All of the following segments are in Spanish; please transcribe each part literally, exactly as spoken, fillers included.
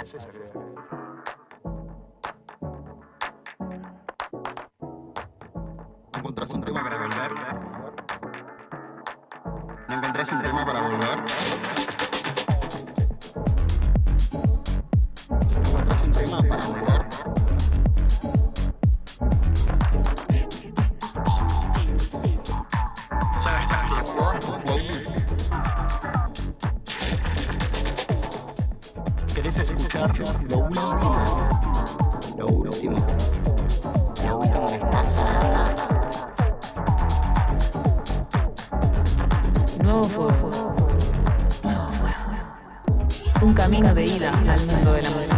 ¿Encontrás un tema para volver? ¿No encontrás un tema para volver? ¿Encontrás un tema para volver? Ya está tu playlist. ¿Querés escuchar lo último? Lo último. Lo último que está sonando. Nuevos Fuegos. Nuevos Fuegos. Un camino de ida al mundo de la música.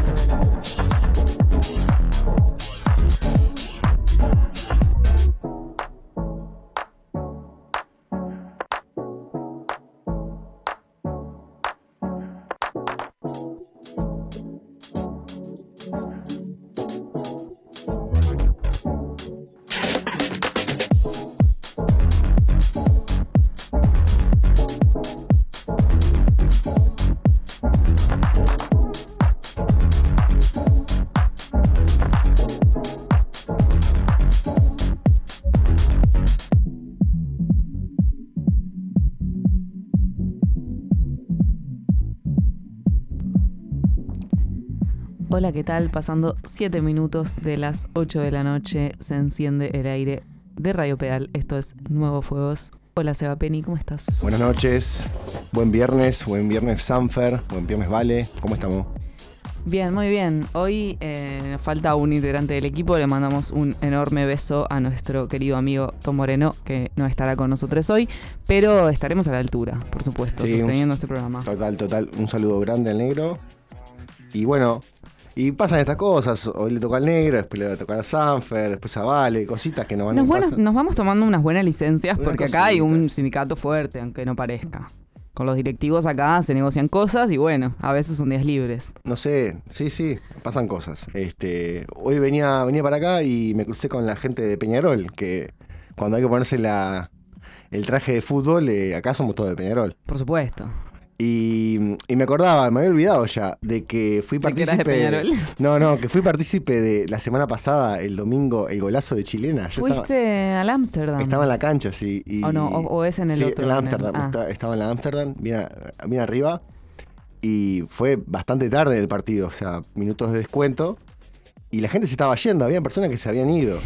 Hola, ¿qué tal? Pasando siete minutos de las ocho de la noche, se enciende el aire de Radio Pedal. Esto es Nuevos Fuegos. Hola, Seba Penny, ¿cómo estás? Buenas noches, buen viernes, buen viernes Sanfer, buen viernes Vale, ¿cómo estamos? Bien, muy bien. Hoy eh, nos falta un integrante del equipo, le mandamos un enorme beso a nuestro querido amigo Tom Moreno, que no estará con nosotros hoy, pero estaremos a la altura, por supuesto, Sí, sosteniendo un, este programa. Total, total, un saludo grande al negro. Y bueno, y pasan estas cosas, hoy le toca al negro, después le va a tocar a Sanfer, después a Vale, cositas que nos van Nos, a buenas, pasar. nos vamos tomando unas buenas licencias, Unas porque acá hay cositas. un sindicato fuerte, aunque no parezca. Con los directivos acá se negocian cosas y bueno, a veces son días libres. No sé, sí, sí, pasan cosas. Este, hoy venía, venía para acá y me crucé con la gente de Peñarol, que cuando hay que ponerse la, el traje de fútbol, eh, acá somos todos de Peñarol. Por supuesto. Y, y me acordaba, me había olvidado ya, de que fui ¿De que eras de partícipe. Peñarol? No, no, que fui partícipe de la semana pasada, el domingo, el golazo de Chilena. Yo Fuiste estaba, al Ámsterdam. estaba en la cancha, sí. Y, ¿O no? ¿O, o es en el sí, otro? en la en el- Ámsterdam. ah. Estaba, estaba en la Ámsterdam, bien, bien arriba. Y fue bastante tarde el partido, o sea, minutos de descuento. Y la gente se estaba yendo, había personas que se habían ido.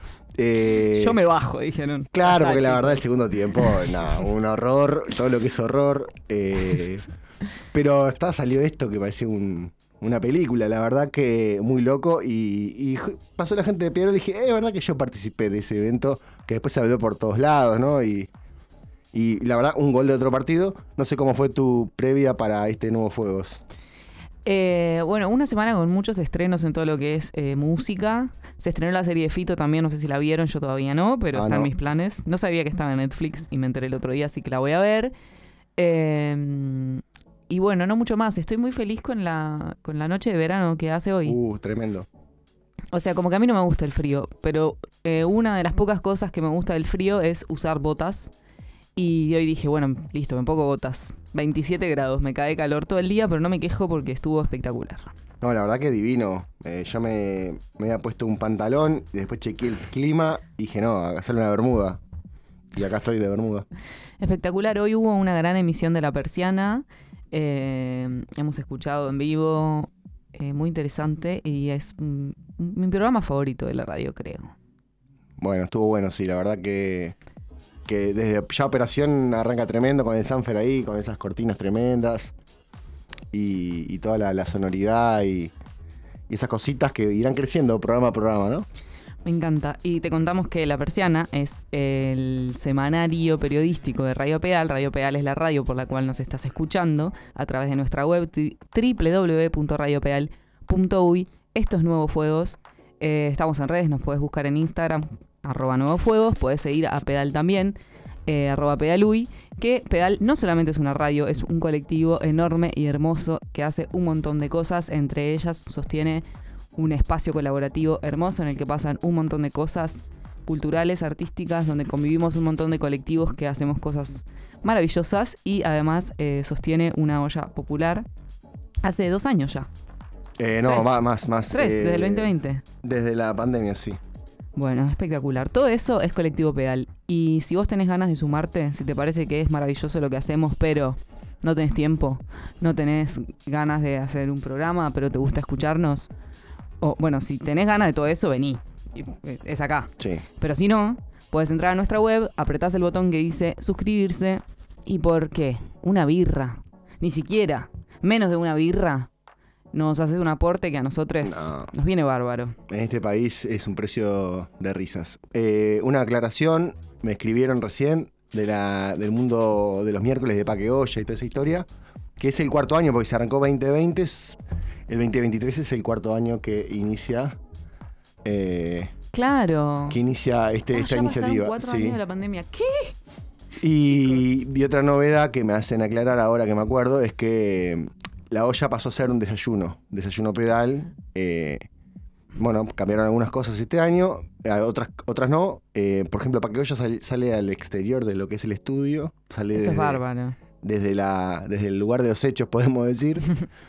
Eh, Yo me bajo, dijeron. Claro, Ya porque está, la verdad el chicos. segundo tiempo, no, un horror, todo lo que es horror. Eh, pero está, salió esto que parecía un, una película, la verdad que muy loco. Y, y pasó la gente de Peñarol y dije, eh, es verdad que yo participé de ese evento, que después se habló por todos lados, ¿no? Y, y la verdad, un gol de otro partido. No sé cómo fue tu previa para este Nuevos Fuegos. Eh, bueno, una semana con muchos estrenos en todo lo que es eh, música. Se estrenó la serie de Fito también, no sé si la vieron, yo todavía no, pero Ah, está en no. mis planes. No sabía que estaba en Netflix y me enteré el otro día, así que la voy a ver. Eh, y bueno, no mucho más. Estoy muy feliz con la, con la noche de verano que hace hoy. Uh, tremendo. O sea, como que a mí no me gusta el frío, pero eh, una de las pocas cosas que me gusta del frío es usar botas. Y hoy dije, bueno, listo, me pongo botas. veintisiete grados, me cae calor todo el día, pero no me quejo porque estuvo espectacular. No, la verdad que divino. Eh, yo me, me había puesto un pantalón y después chequeé el clima y dije, no, hacerle una bermuda. Y acá estoy de bermuda. Espectacular, hoy hubo una gran emisión de La Persiana. Eh, hemos escuchado en vivo, eh, muy interesante, y es mm, mi programa favorito de la radio, creo. Bueno, estuvo bueno, sí, la verdad que, que desde ya operación arranca tremendo con el Sanfer ahí, con esas cortinas tremendas y, y toda la, la sonoridad y, y esas cositas que irán creciendo programa a programa, ¿no? Me encanta. Y te contamos que La Persiana es el semanario periodístico de Radio Pedal. Radio Pedal es la radio por la cual nos estás escuchando a través de nuestra web w w w punto radio pedal punto u y. Esto es Nuevos Fuegos. Eh, estamos en redes, nos puedes buscar en Instagram, arroba Nuevos Fuegos. Puedes seguir a Pedal también, eh, arroba Pedaluy. Que Pedal no solamente es una radio, es un colectivo enorme y hermoso que hace un montón de cosas. Entre ellas sostiene un espacio colaborativo hermoso en el que pasan un montón de cosas culturales, artísticas, donde convivimos un montón de colectivos que hacemos cosas maravillosas, y además eh, sostiene una olla popular hace dos años ya. Eh, no, Tres. más, más, más. Tres, eh, desde el veinte veinte. Desde la pandemia, sí. Bueno, espectacular. Todo eso es Colectivo Pedal. Y si vos tenés ganas de sumarte, si te parece que es maravilloso lo que hacemos, pero no tenés tiempo, no tenés ganas de hacer un programa, pero te gusta escucharnos, o bueno, si tenés ganas de todo eso, vení. Es acá. Sí. Pero si no, podés entrar a nuestra web, apretás el botón que dice suscribirse y ¿por qué? Una birra. Ni siquiera. Menos de una birra. Nos haces un aporte que a nosotros No. nos viene bárbaro. En este país es un precio de risas. Eh, una aclaración, me escribieron recién de la, del mundo de los miércoles de Paque Olla y toda esa historia, que es el cuarto año, porque se arrancó veinte veinte, es- el veinte veintitrés es el cuarto año que inicia, eh, Claro. que inicia este, Ah, esta ya iniciativa. pasaron cuatro Sí. años de la pandemia. ¿Qué? Y, y otra novedad que me hacen aclarar ahora que me acuerdo es que la olla pasó a ser un desayuno, desayuno pedal. eh, bueno, cambiaron algunas cosas este año, eh, otras, otras no. Eh, por ejemplo, Paque Olla sale, sale al exterior de lo que es el estudio, sale Eso desde, es bárbaro. desde, la, desde el lugar de los hechos, podemos decir.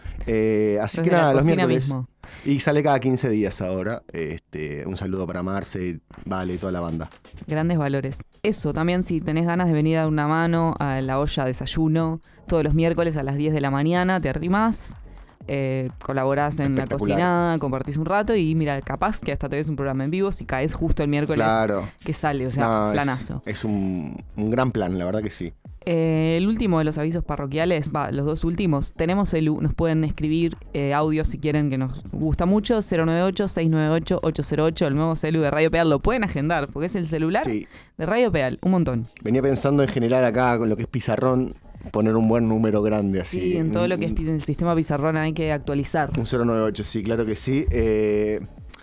Eh, así Desde que nada, la los cocina miércoles. mismo. Y sale cada quince días ahora. Este, un saludo para Marce, Vale y toda la banda. Grandes valores. Eso, también si tenés ganas de venir a dar una mano a la olla desayuno, todos los miércoles a las diez de la mañana, te arrimás, eh, colaborás en la Espectacular. cocinada, compartís un rato y mira, capaz que hasta te ves un programa en vivo si caes justo el miércoles Claro. que sale, o sea, No, es- planazo. Es, un, un gran plan, la verdad que sí. Eh, el último de los avisos parroquiales, va, los dos últimos, tenemos el, nos pueden escribir eh, audios si quieren, que nos gusta mucho, cero nueve ocho, seis nueve ocho, ocho cero ocho, el nuevo celu de Radio Pedal, lo pueden agendar, porque es el celular Sí. de Radio Pedal, un montón. Venía pensando en general acá con lo que es pizarrón, poner un buen número grande así. Sí, en todo Un- lo que es pi- el sistema pizarrón hay que actualizar. Un cero nueve ocho, sí, claro que sí. Eh,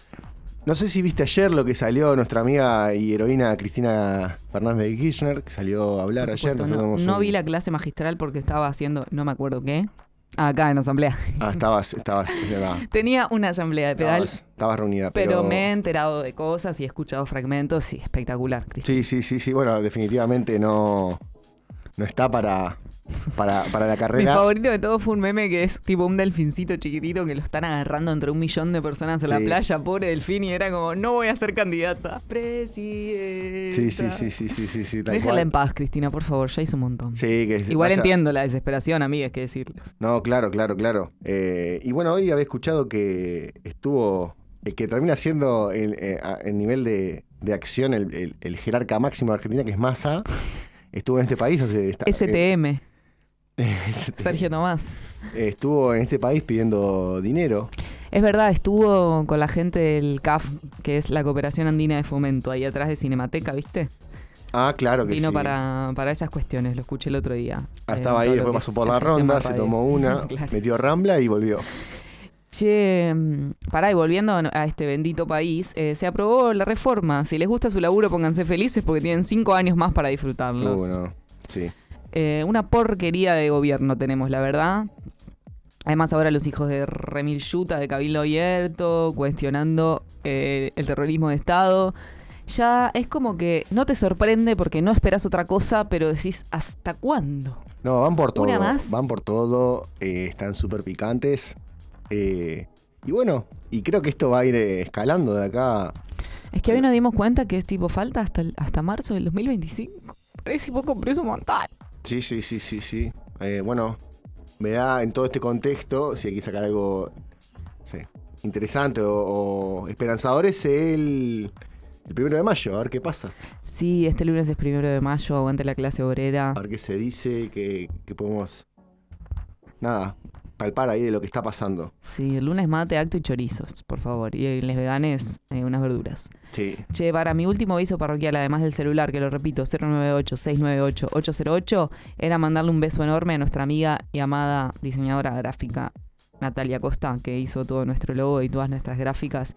no sé si viste ayer lo que salió nuestra amiga y heroína Cristina Fernández de Kirchner, que salió a hablar Por ayer. supuesto, Nosotros no, tenemos no un- vi la clase magistral porque estaba haciendo, no me acuerdo qué, ah, acá en la asamblea. Ah, estabas, estabas, es verdad. Tenía una asamblea de pedal, Estabas, estabas reunida, pero... pero... me he enterado de cosas y he escuchado fragmentos y espectacular, Cristina. Sí, sí, sí, sí, bueno, definitivamente no, no está para, para, para la Mi carrera. favorito de todo fue un meme que es tipo un delfincito chiquitito que lo están agarrando entre un millón de personas en la Sí. playa, pobre delfín, y era como, no voy a ser candidata. Presidenta. Sí, sí, sí, sí, sí, sí, sí, tal Déjala cual. en paz, Cristina, por favor, ya hizo un montón. Sí, que Igual vaya- entiendo la desesperación, amigas, que decirles. No, claro, claro, claro. Eh, y bueno, hoy había escuchado que estuvo, el que termina siendo el, eh, a- el nivel de, de acción, el, el- el jerarca máximo de Argentina, que es Massa, estuvo en este país. O sea, está- S T M, eh, S T M. Sergio Tomás. Eh, estuvo en este país pidiendo dinero. Es verdad, estuvo con la gente del C A F, que es la Cooperación Andina de Fomento, ahí atrás de Cinemateca, ¿viste? Ah, claro que Vino sí. para, para esas cuestiones, lo escuché el otro día. Ah, Eh, estaba ahí, todo lo después que pasó es por el la sistema ronda, se radio. tomó una, Claro. metió rambla y volvió. Che, mm, pará, y volviendo a este bendito país, eh, se aprobó la reforma. Si les gusta su laburo, pónganse felices porque tienen cinco años más para disfrutarlos. Uh, no. Sí. Eh, una porquería de gobierno tenemos, la verdad. Además, ahora los hijos de Remil Yuta, de Cabildo Abierto, cuestionando eh, el terrorismo de Estado. Ya es como que no te sorprende porque no esperas otra cosa, pero decís, ¿hasta cuándo? No, van por todo. ¿Una más? Van por todo. eh, están súper picantes. eh, y bueno, y creo que esto va a ir eh, escalando de acá. Es que hoy nos dimos cuenta que es tipo falta hasta, el- hasta marzo del dos mil veinticinco. Parece poco, pero es un montón. Sí, sí, sí, sí, sí. Eh, bueno, me da en todo este contexto, si hay que sacar algo no sé, interesante o, o esperanzador, es el, el primero de mayo, a ver qué pasa. Sí, este lunes es primero de mayo, aguante la clase obrera. A ver qué se dice, que, que podemos, nada, palpar ahí de lo que está pasando. Sí, el lunes mate, acto y chorizos, por favor. Y les veganes, eh, unas verduras. Sí. Che, para mi último aviso parroquial, además del celular, que lo repito, cero nueve ocho, seis nueve ocho, ocho cero ocho, era mandarle un beso enorme a nuestra amiga y amada diseñadora gráfica Natalia Costa, que hizo todo nuestro logo y todas nuestras gráficas.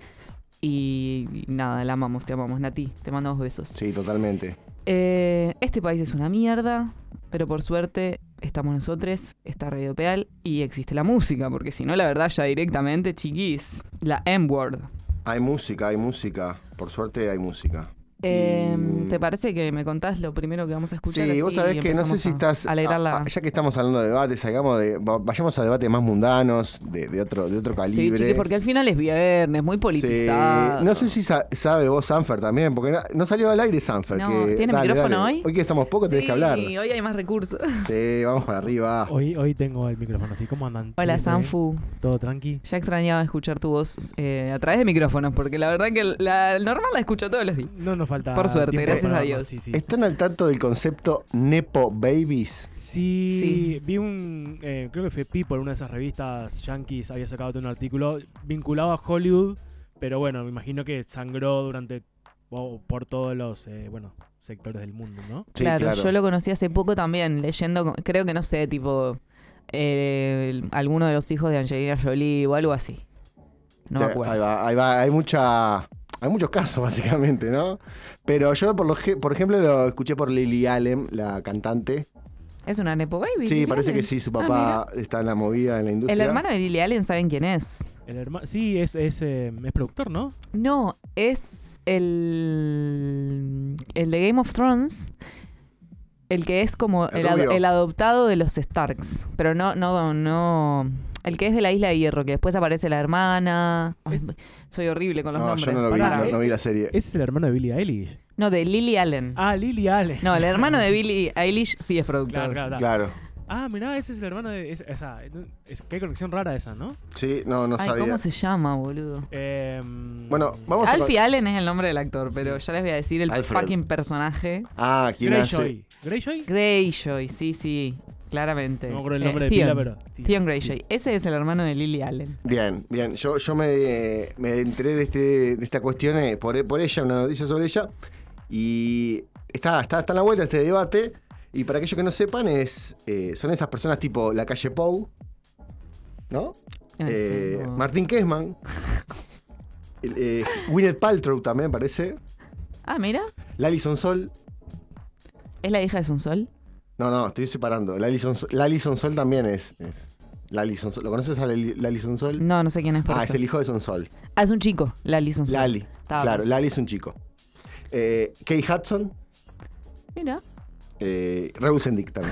Y, y nada, la amamos, te amamos, Nati. Te mandamos besos. Sí, totalmente. Eh, este país es una mierda, pero por suerte estamos nosotros, está Radio Pedal y existe la música, porque si no, la verdad, ya directamente, chiquis, la M-Word. Hay música, hay música. Por suerte hay música. Eh, Y- ¿Te parece que me contás lo primero que vamos a escuchar? Sí, así vos sabés que no sé empezamos si a estás. alegrar la... a- a- ya que estamos hablando de debates, salgamos de, va- vayamos a debates más mundanos, de, de otro, de otro Sí, calibre. chiqui, porque al final es viernes, muy Sí. politizado. No sé si sa- sabe vos Sanfer también, porque no, no salió al aire Sanfer. No, que, ¿tiene dale, micrófono dale. hoy? Hoy que somos pocos, tenés que hablar. Sí, hoy hay más recursos. Sí, vamos para arriba. Hoy, hoy tengo el micrófono así. ¿Cómo andan? Hola, ¿Bien, bien? Sanfu. ¿Todo tranqui? Ya extrañaba escuchar tu voz eh, a través de micrófonos, porque la verdad que la normal la escucho todos los días. No nos falta. Por suerte, tiempo gracias para a vernos, Dios. Sí, sí. ¿Están al tanto del concepto Nepo Babies? Sí, Sí. vi un. eh, creo que fue People, una de esas revistas yankees, había sacado un artículo vinculado a Hollywood, pero bueno, me imagino que sangró durante. o por todos los eh, bueno, sectores del mundo, ¿no? Sí, claro, yo lo conocí hace poco también, leyendo, creo que no sé, tipo, eh, el- alguno de los hijos de Angelina Jolie o algo así. No Sí, me acuerdo. Ahí va, ahí va. Hay mucha. Hay muchos casos, básicamente, ¿no? Pero yo, por, lo, ge- por ejemplo, lo escuché por Lily Allen, la cantante. ¿Es una Nepo Baby? Sí, Lily parece Allen? que sí, su Ah, papá está en la movida, en la industria. El hermano de Lily Allen, ¿saben quién es? El hermano. Sí, es, es, eh, es productor, ¿no? No, es el, el de Game of Thrones, el que es como El el, ad- rubio. el adoptado de los Starks, pero no, no, no, el que es de la Isla de Hierro, que después aparece la hermana. Ay, Es- soy horrible con los No, nombres. yo no lo vi, Pará, no, eh. no vi la serie. Ese es el hermano de Billie Eilish. No, de Lily Allen. Ah, Lily Allen. No, el hermano de Billie Eilish sí es productor. Claro, claro, claro. Claro. Ah, mirá, ese es el hermano de. es- esa, es, qué conexión rara esa, ¿no? Sí, no, no Ay, sabía. ¿cómo se llama, boludo? Eh, Bueno, vamos a. Alfie Allen es el nombre del actor, pero ya les voy a decir el Alfred. fucking personaje. Ah, ¿quién hace? Greyjoy. ¿Greyjoy? Greyjoy, sí, sí, claramente. No me acuerdo el Eh, nombre de Theon. pila, pero. Theon Greyjoy. Ese es el hermano de Lily Allen. Bien, bien. Yo, yo me, me enteré de, este, de esta cuestión eh, por, por ella, una noticia sobre ella. Y está, está, está en la vuelta este debate. Y para aquellos que no sepan, es eh, son esas personas tipo La Calle Pou, ¿no? Ay, Eh, sí, no. Martín Kessman. el, eh, Gwyneth Paltrow también parece. Ah, mira. Lali Sonsol. ¿Es la hija de Sonsol? No, no, estoy separando. Lali Sonsol, Lali Sonsol también es. es Lali Sonsol. ¿Lo conoces a Lali, Lali Sonsol? No, no sé quién es por Ah, eso. es el hijo de Sonsol. Ah, es un chico, Lali Sonsol. Lali. Estaba Claro, por- Lali es un chico. Eh, Kate Hudson. Mira. Eh, Reusendick también.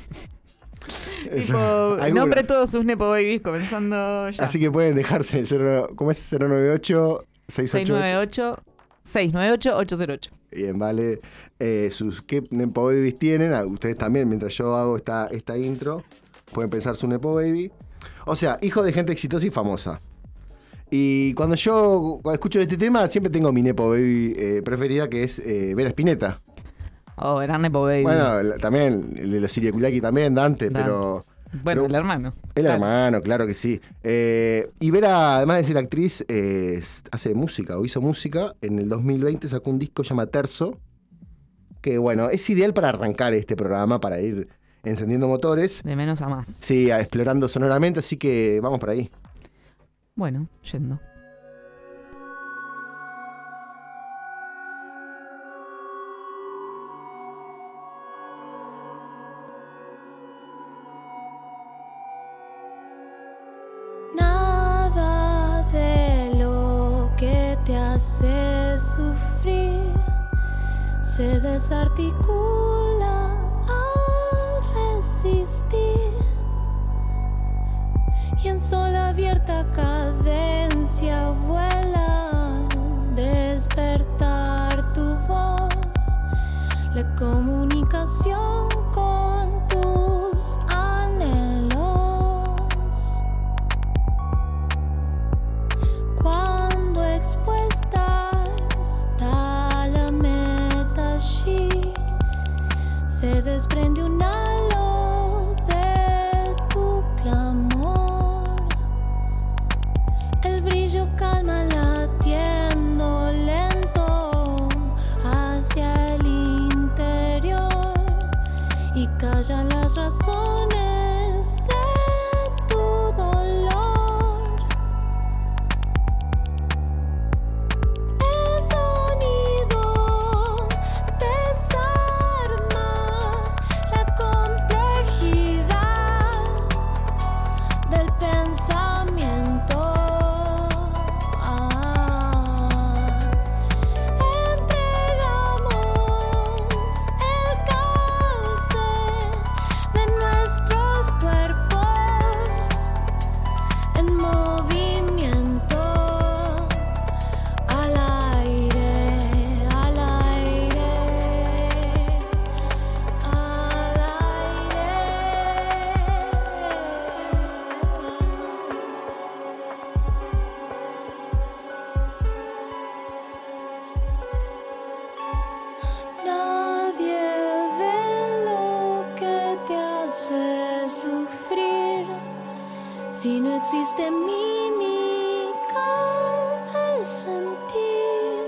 Tipo, Alguna. nombre todos sus Nepo Babies comenzando ya. Así que pueden dejarse el cero, ¿cómo es? cero nueve ocho seis ocho ocho. seis nueve ocho ocho cero ocho. Bien, vale. Eh, sus qué Nepo Babies tienen. Ah, ustedes también, mientras yo hago esta, esta intro, pueden pensar su Nepo Baby. O sea, hijo de gente exitosa y famosa. Y cuando yo cuando escucho este tema, siempre tengo mi Nepo Baby eh, preferida, que es eh, Vera Spinetta. Oh, era Nepo Baby. Bueno, la- también, el de los Siriaculaki también, Dante, Dante. pero... Bueno, pero- el hermano. El Claro. hermano, claro que sí. Eh, y Vera, además de ser actriz, eh, es- hace música o hizo música. En el dos mil veinte sacó un disco llamado Terzo, que bueno, es ideal para arrancar este programa, para ir encendiendo motores. De menos a más. Sí, a- explorando sonoramente, así que vamos por ahí. Bueno, yendo. Nada de lo que te hace sufrir se desarticula al resistir, y en sola abierta cadencia vuela despertar tu voz, la comunicación con tus anhelos. Cuando expuesta está la meta allí, se desprende un halo de tu clamor. El brillo calma latiendo lento hacia el interior y callan las razones de tu dolor. El sonido desarma la complejidad del pensamiento. Ah, entrega de mímica del sentir.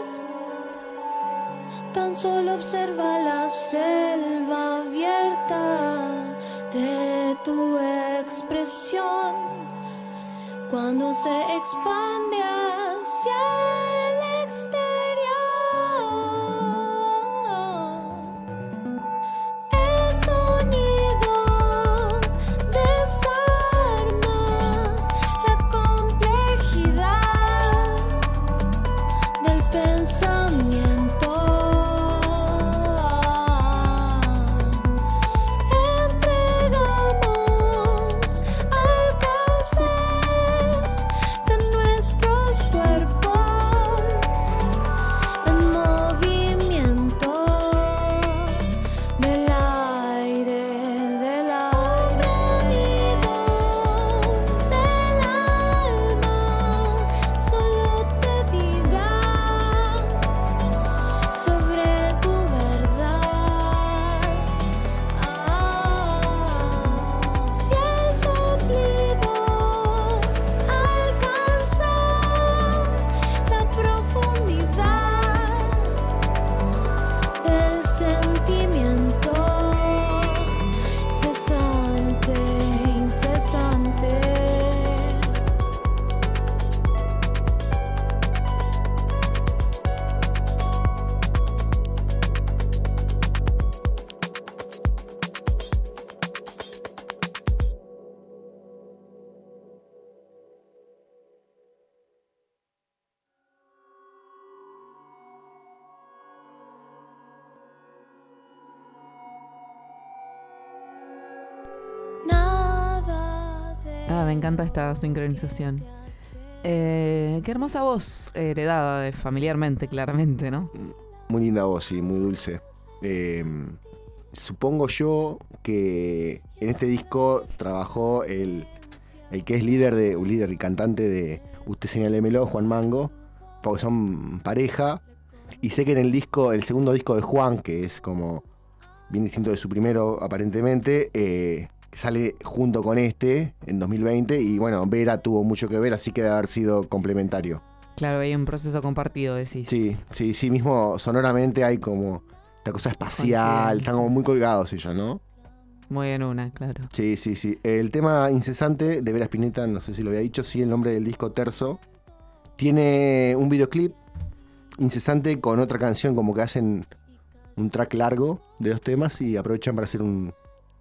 Tan solo observa la selva abierta de tu expresión cuando se expande hacia el exterior. El sonido desarma la complejidad del pensamiento. Entregamos al cauce de nuestros cuerpos en movimiento del aire, del aire del alma. Solo te dirá sobre tu verdad. Ah, si el soplido alcanza la profundidad del sentimiento cesante, incesante. Nada de Ah, me encanta esta sincronización. Eh, qué hermosa voz, heredada de familiarmente, claramente, ¿no? Muy linda voz, sí, muy dulce. Eh, supongo yo que en este disco trabajó el, el que es líder de un líder y cantante de Usted Señálemelo, Juan Mango, porque son pareja. Y sé que en el disco, el segundo disco de Juan, que es como bien distinto de su primero aparentemente, eh, sale junto con este en dos mil veinte. Y bueno, Vera tuvo mucho que ver, así que debe haber sido complementario. Claro, hay un proceso compartido, decís. Sí, sí, sí, mismo sonoramente hay como la cosa espacial, Coinciden. están como muy colgados ellos, ¿no? Muy en una, claro. Sí, sí, sí. El tema Incesante de Vera Spinetta, no sé si lo había dicho, sí, el nombre del disco Terzo. Tiene un videoclip Incesante con otra canción, como que hacen un track largo de dos temas y aprovechan para hacer un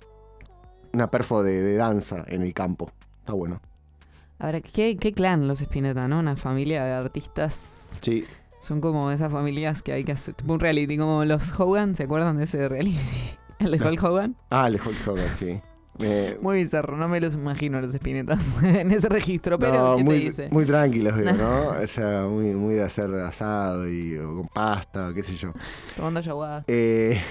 una perfo de, de danza en el campo. Está bueno. Ahora, ¿qué, qué clan los Spinetta, ¿no? Una familia de artistas. Sí, Son como esas familias que hay que hacer. Tipo un reality, como los Hogan, ¿se acuerdan de ese reality? El de No. Hulk Hogan. ah, el Hulk Hogan, sí. Eh, Muy bizarro, no me los imagino a los Spinettas en ese registro, pero no, ¿qué muy, te dice? muy tranquilos, veo, ¿no? O sea, muy, muy de hacer asado y o con pasta, o qué sé yo. Tomando ayahuasca. Eh,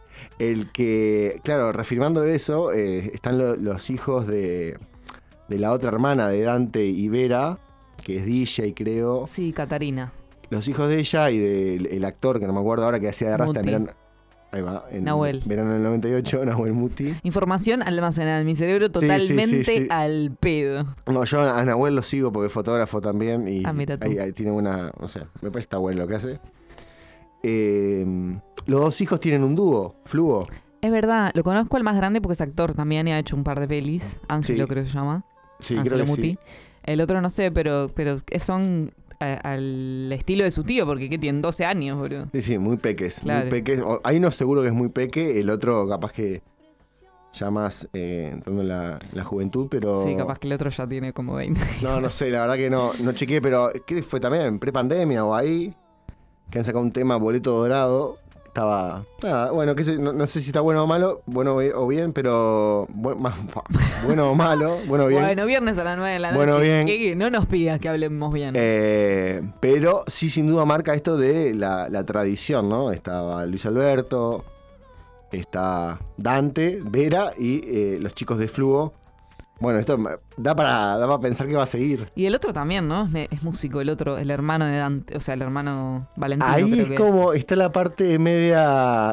el que, claro, reafirmando eso, eh, están lo- los hijos de, de la otra hermana de Dante y Vera, que es D J, creo. Sí, Catarina. Los hijos de ella y del el actor, que no me acuerdo ahora, que hacía de Rasta en Muti. verano, ahí va, en Nahuel. verano del noventa y ocho, Nahuel Muti. Información almacenada en mi cerebro Sí, sí, sí, totalmente sí. al pedo. No, yo a Nahuel lo sigo porque es fotógrafo también y Ah, mira tú. ahí, ahí tiene una, no sé, me parece está bueno lo que hace. Eh, los dos hijos tienen un dúo, Fluo. Es verdad, lo conozco al más grande porque es actor también y ha hecho un par de pelis. Ángelo Sí. creo que se llama. Sí, Ángelo creo que Muti. sí. El otro no sé, pero, pero son a- al estilo de su tío, porque ¿qué tienen? doce años, boludo. Sí, sí, muy peques. Claro. Muy peques. O- Hay uno seguro que es muy peque, el otro capaz que ya más eh, entrando en la, la juventud, pero... Sí, capaz que el otro ya tiene como veinte. No, no sé, la verdad que no, no chequeé, pero ¿qué fue también? ¿En prepandemia o ahí? Que han sacado un tema, Boleto Dorado. Estaba... Nada, bueno, qué sé, no, no sé si está bueno o malo, bueno o bien, pero... bu- más- bueno o malo, bueno o bien. Bueno, viernes a las nueve de la noche. Bueno, bien. Que- que no nos pidas que hablemos bien. Eh, pero sí, sin duda marca esto de la, la tradición, ¿no? Estaba Luis Alberto, está Dante, Vera y eh, los chicos de Fluo. Bueno, esto me- da para, da para pensar que va a seguir. Y el otro también, ¿no? Es, es músico, el otro, el hermano de Dante, o sea, el hermano Valentino. Ahí creo es que como, está la parte media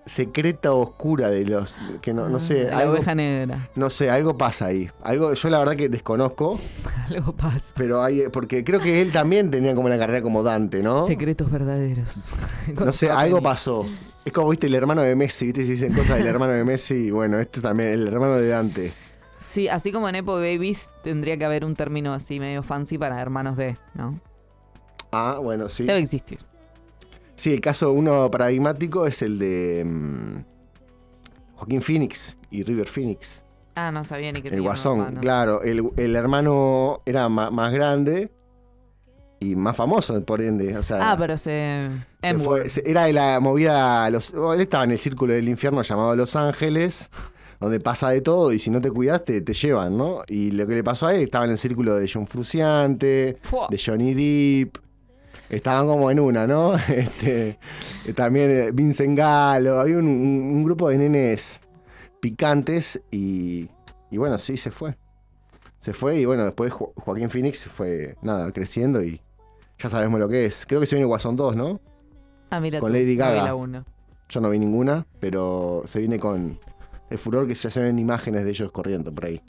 secreta o oscura de los... que no, no sé, La algo, oveja negra. no sé, algo pasa ahí. Algo, yo la verdad que desconozco, Algo pasa. pero hay, porque creo que él también tenía como una carrera como Dante, ¿no? Secretos verdaderos. No sé, algo pasó. Es como, viste, el hermano de Messi, viste, si dicen cosas del hermano de Messi, bueno, este también, el hermano de Dante. Sí, así como en Nepo Babies tendría que haber un término así medio fancy para hermanos de, ¿no? Ah, bueno, sí. Debe existir. Sí, el caso uno paradigmático es el de mm, Joaquín Phoenix y River Phoenix. Ah, no sabía ni que tenía El un Guasón, hermano. claro. El, el hermano era ma- más grande y más famoso, por ende. O sea, Ah, pero se... se M fue- word. se- era de la movida... Los, oh, él estaba en el círculo del infierno llamado Los Ángeles, donde pasa de todo y si no te cuidaste te llevan, ¿no? Y lo que le pasó a él, estaba en el círculo de John Frusciante, Fua. de Johnny Depp. Estaban como en una, ¿no? Este, eh, también eh, Vincent Gallo. Había un, un- un grupo de nenes picantes y, y bueno, sí, se fue. Se fue y bueno, después Jo- Joaquín Phoenix fue, nada, creciendo y ya sabemos lo que es. Creo que se viene Guasón dos, ¿no? Ah, mira con tú, Lady no vi Gaga. la uno. Yo no vi ninguna, pero se viene con el furor que ya se ven imágenes de ellos corriendo por ahí.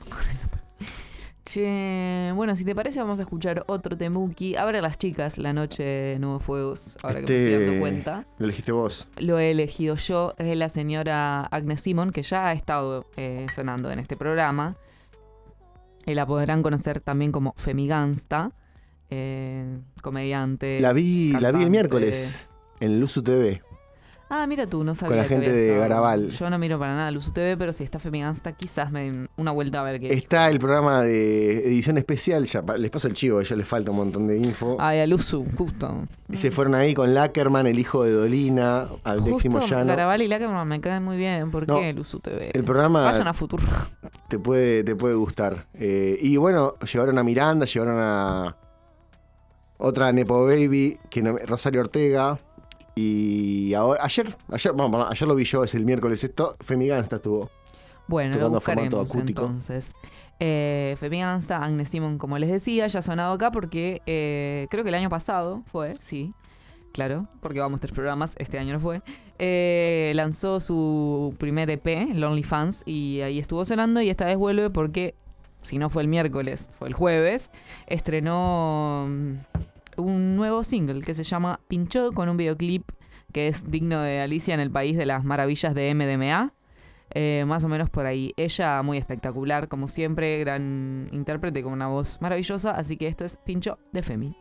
Che, bueno, si te parece vamos a escuchar otro temuki. Abre las chicas, La Noche de Nuevos Fuegos, ahora que me Este- estoy dando cuenta. Lo elegiste vos. Lo he elegido yo, es de la señora Agnes Simon, que ya ha estado eh, sonando en este programa. Eh, la podrán conocer también como Femigansta, eh, comediante. La vi, la vi cantante. el miércoles en Luzu T V. Ah, mira tú, no sabía. Con la que gente había de estado. Garabal. Yo no miro para nada Luzu T V, pero si está Femigansta, quizás me den una vuelta a ver qué. Está el programa de edición especial, ya pa- les paso el chivo, a ellos les falta un montón de info. Ay, a Luzu, justo. Y se fueron ahí con Lackerman, el hijo de Dolina, al Décimo Justo, Llano. Garabal y Lackerman me caen muy bien. ¿Por No, qué Luzu T V? El programa Vayan a Futuro. te puede, te puede gustar. Eh, y bueno, llevaron a Miranda, llevaron a otra Nepo Baby, que no- Rosario Ortega. Y ahora, ayer, ayer, vamos, ayer lo vi yo, es el miércoles esto, Femigansta estuvo. Bueno, lo Tocando formato buscaremos acústico. entonces. Eh, Femigansta, Agnes Simon, como les decía, ya ha sonado acá porque eh, creo que el año pasado fue, sí, claro, porque vamos tres programas, este año no fue. Eh, lanzó su primer E P, Lonely Fans, y ahí estuvo sonando y esta vez vuelve porque, si no fue el miércoles, fue el jueves, estrenó mm, un nuevo single que se llama Pinchó, con un videoclip que es digno de Alicia en el País de las Maravillas de M D M A. Eh, más o menos por ahí. Ella muy espectacular, como siempre, gran intérprete con una voz maravillosa. Así que esto es Pincho de Femi.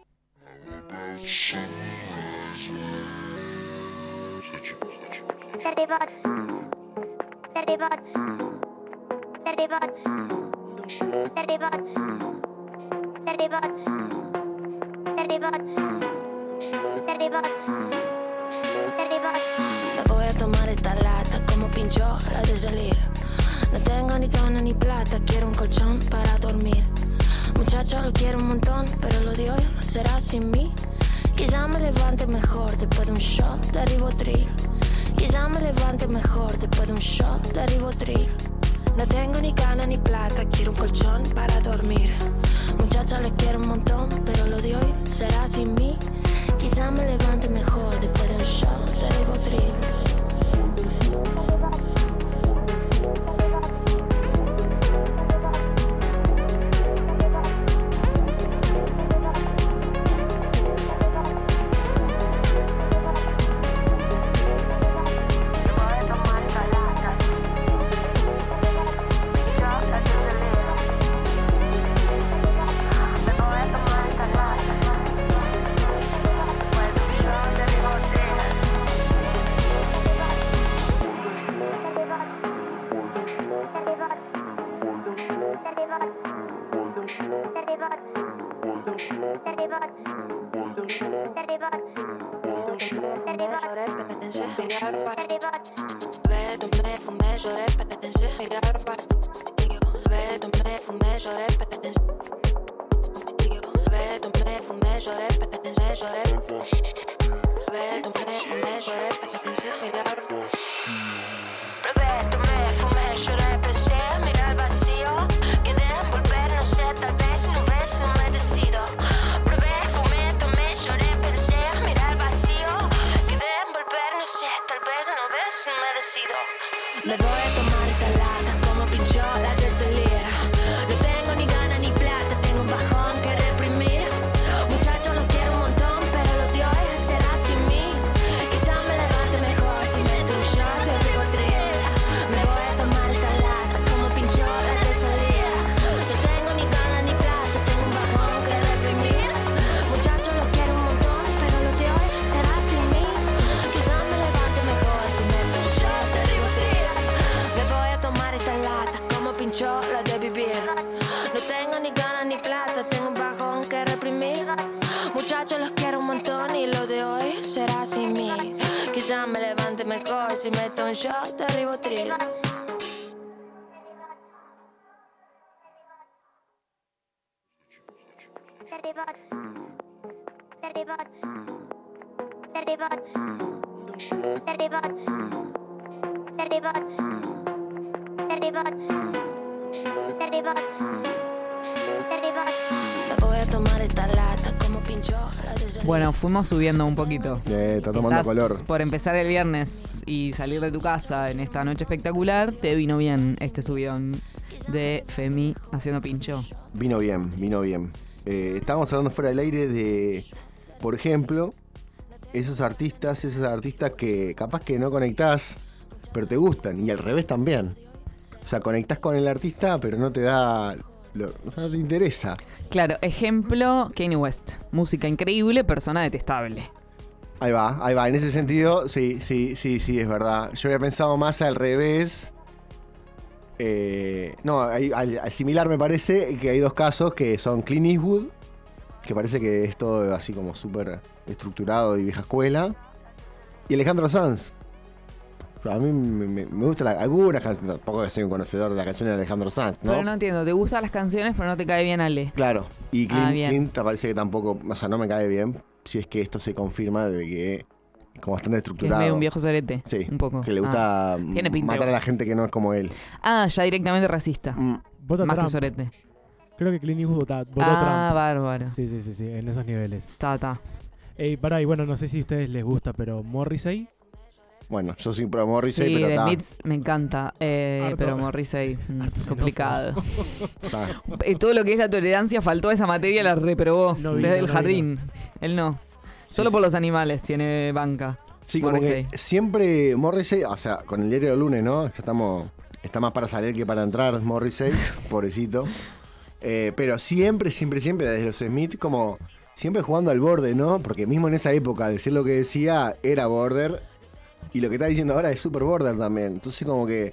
Dirty bot. Dirty bot. Dirty bot. Dirty bot. Dirty bot. Dirty bot. Dirty bot. Dirty bot. Me voy a tomar esta lata como pinchó a la de salir. No tengo ni ganas ni plata, quiero un colchón para dormir. Muchacho, lo quiero un montón, pero lo de hoy será sin mí. Quizá me levante mejor después de un shot de ribotril. Quizá me levante mejor después de un shot de ribotril. No tengo ni ganas ni plata, quiero un colchón para dormir. Muchacha, le quiero un montón, pero lo de hoy será sin mí. Quizá me levante mejor después de un shot de ribotril. Ve, tomé, fumé, lloré, pensé, mirar vacío. Ve, tomé, fumé, lloré, pensé. Ve, tomé, fumé, lloré, pensé, lloré. Ve, tomé, fumé, lloré, pensé, mirar vacío. Ve, tomé, fumé, lloré, pensé, mirar vacío. Quedé en volver, no sé, tal vez, no ves, no me decido. Probé, fumé, tomé, lloré, pensé, mirar vacío. Quedé en volver, no sé, tal vez, no ves, no me decido. Muchachos, los quiero un montón y lo de hoy será sin mí. Quizá me levante mejor si meto un shot de Rivotril. Dirty bot. Dirty bot. Dirty bot. Dirty bot. Dirty bot. Dirty bot. Dirty bot. Dirty bot. Me voy a tomar esta lata como pinchó la de Selena. Bueno, fuimos subiendo un poquito. Eh, está Si tomando estás color. por empezar el viernes y salir de tu casa en esta noche espectacular, te vino bien este subidón de Femi haciendo pincho. Vino bien, vino bien. Eh, estábamos hablando fuera del aire de, por ejemplo, esos artistas, esos artistas que capaz que no conectás, pero te gustan, y al revés también. O sea, conectás con el artista, pero no te da, lo, no te interesa. Claro, ejemplo, Kanye West. Música increíble, persona detestable. Ahí va, ahí va. En ese sentido, sí, sí, sí, sí, es verdad. Yo había pensado más al revés. Eh, no, hay- al, al similar me parece que hay dos casos que son Clint Eastwood, que parece que es todo así como súper estructurado y vieja escuela, y Alejandro Sanz. A mí me, me, me gustan la- algunas canciones, tampoco soy un conocedor de las canciones de Alejandro Sanz, ¿no? Pero no entiendo, te gustan las canciones, pero no te cae bien Ale. Claro, y Clint, Ah, bien. Clint parece que tampoco, o sea, no me cae bien, si es que esto se confirma de que es como bastante Que es estructurado. medio un viejo sorete. Sí, Un poco. que le Ah. gusta Tiene pinta matar a igual. la gente que no es como él. Ah, ya directamente racista. Mm, Vota Más que Trump. sorete. Creo que Clint Eastwood vota, votó Ah, Trump. bárbaro. Sí, sí, sí, sí, en esos niveles. Ta, ta. Ey, pará, y bueno, no sé si a ustedes les gusta, pero Morrissey. Bueno, yo soy pro Morrissey, Sí, pero The está. Smiths me encanta. Eh, Harto. pero Morrissey, mm, Harto complicado. está. Eh, Todo lo que es la tolerancia, faltó esa materia, la reprobó No vino, desde el no jardín. Él no. Solo Sí, por los animales tiene banca. Sí, como Morrissey. que siempre Morrissey, o sea, con el diario del lunes, ¿no? Ya estamos. Está más para salir que para entrar, Morrissey, pobrecito. Eh, pero siempre, siempre, siempre, desde los Smith, como siempre jugando al borde, ¿no? Porque mismo en esa época, decir lo que decía era border. Y lo que está diciendo ahora es super border también. Entonces, como que.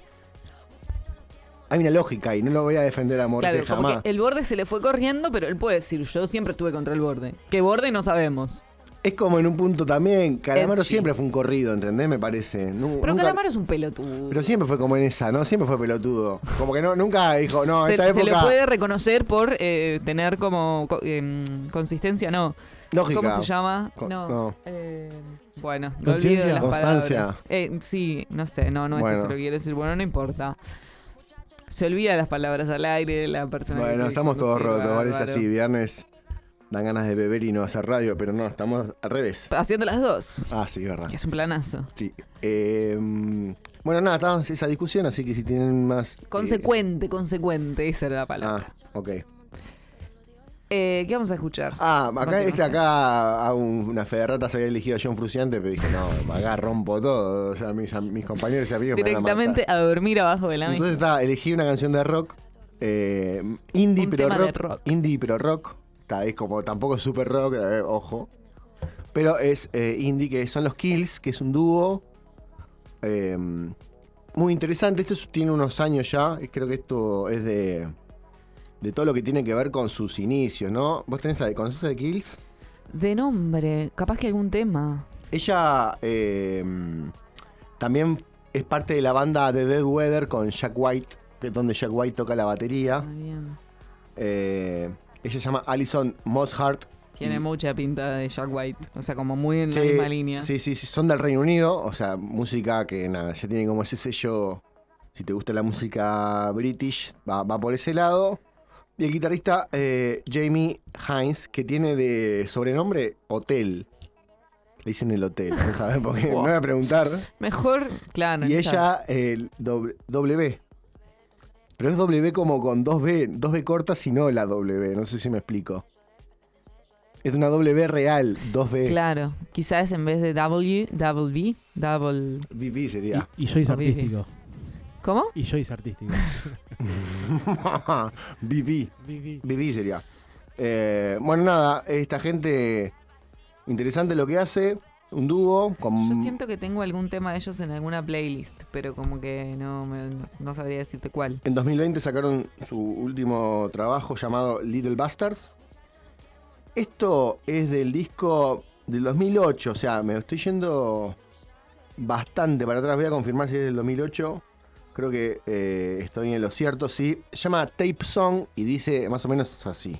Hay una lógica y no lo voy a defender a Morrissey Claro, como jamás. que el borde se le fue corriendo, pero él puede decir, yo siempre estuve contra el borde. ¿Qué borde? No sabemos. Es como en un punto también. Calamaro Edgy. siempre fue un corrido, ¿entendés? Me parece. Nu- Pero nunca- Calamaro es un pelotudo. Pero siempre fue como en esa, ¿no? Siempre fue pelotudo. Como que no, nunca dijo, no, se, esta se época. le puede reconocer por eh, tener como co- em, consistencia, no. Lógica. ¿Cómo se llama? Co- no. no. Eh, bueno, no Conciencia. olvido las Constancia. palabras. Eh, sí, no sé, no, no es Bueno. eso lo que quiero decir. Bueno, no importa. Se olvida las palabras al aire de la persona. que Bueno, te estamos dijo, todos sí, rotos, ¿vale? Es bárbaro. así, viernes dan ganas de beber y no hacer radio, pero no, estamos al revés. Haciendo las dos. Ah, sí, verdad. Es un planazo. Sí. Eh, bueno, nada, estábamos en esa discusión, así que si tienen más. eh, Consecuente, consecuente, esa era la palabra. ah, ok. Eh, ¿Qué vamos a escuchar? Ah, A acá, continuación. este acá a un- una Federrata se había elegido a John Fruciante, pero dije, no, acá rompo todo. O sea, mis, mis compañeros y amigos me van a matar. Directamente a dormir abajo de la mesa. Entonces está, elegí una canción de rock, eh, indie Un pero tema rock, de rock. indie pero rock, está, es como tampoco super rock, eh, ojo, pero es eh, indie, que son los Kills, que es un dúo eh, muy interesante. Esto es- tiene unos años ya, y creo que esto es de de todo lo que tiene que ver con sus inicios, ¿no? ¿Vos tenés a, conoces a The Kills? De nombre, capaz que algún tema. Ella eh, también es parte de la banda de Dead Weather con Jack White, que es donde Jack White toca la batería. Ah, bien. Eh, ella se llama Alison Mosshart. Tiene Y- mucha pinta de Jack White. O sea, como muy en la Sí, misma línea. Sí, sí, sí, son del Reino Unido, o sea, música que nada, ya tiene como ese sello. Si te gusta la música british, va, va por ese lado. Y el guitarrista eh, Jamie Hines, que tiene de sobrenombre Hotel. Le dicen el hotel, ¿no sabes? Porque no voy a preguntar. Mejor, claro. Y no ella, el doble- W. Pero es W como con dos B, dos B cortas y no la W, no sé si me explico. Es una W real, dos B. Claro, quizás en vez de W, double V, double... V V sería. Y, y Joyce O Vivi. artístico. ¿Cómo? Y Joyce artístico. V V. Vivi. V V sería. Eh, bueno, nada, esta gente interesante lo que hace. Un dúo con. Yo siento que tengo algún tema de ellos en alguna playlist, pero como que no, me- no, no sabría decirte cuál. En dos mil veinte sacaron su último trabajo llamado Little Bastards. Esto es del disco del dos mil ocho, o sea, me estoy yendo bastante para atrás. Voy a confirmar si es del dos mil ocho. Creo que eh, estoy en lo cierto, sí. Se llama Tape Song y dice más o menos así.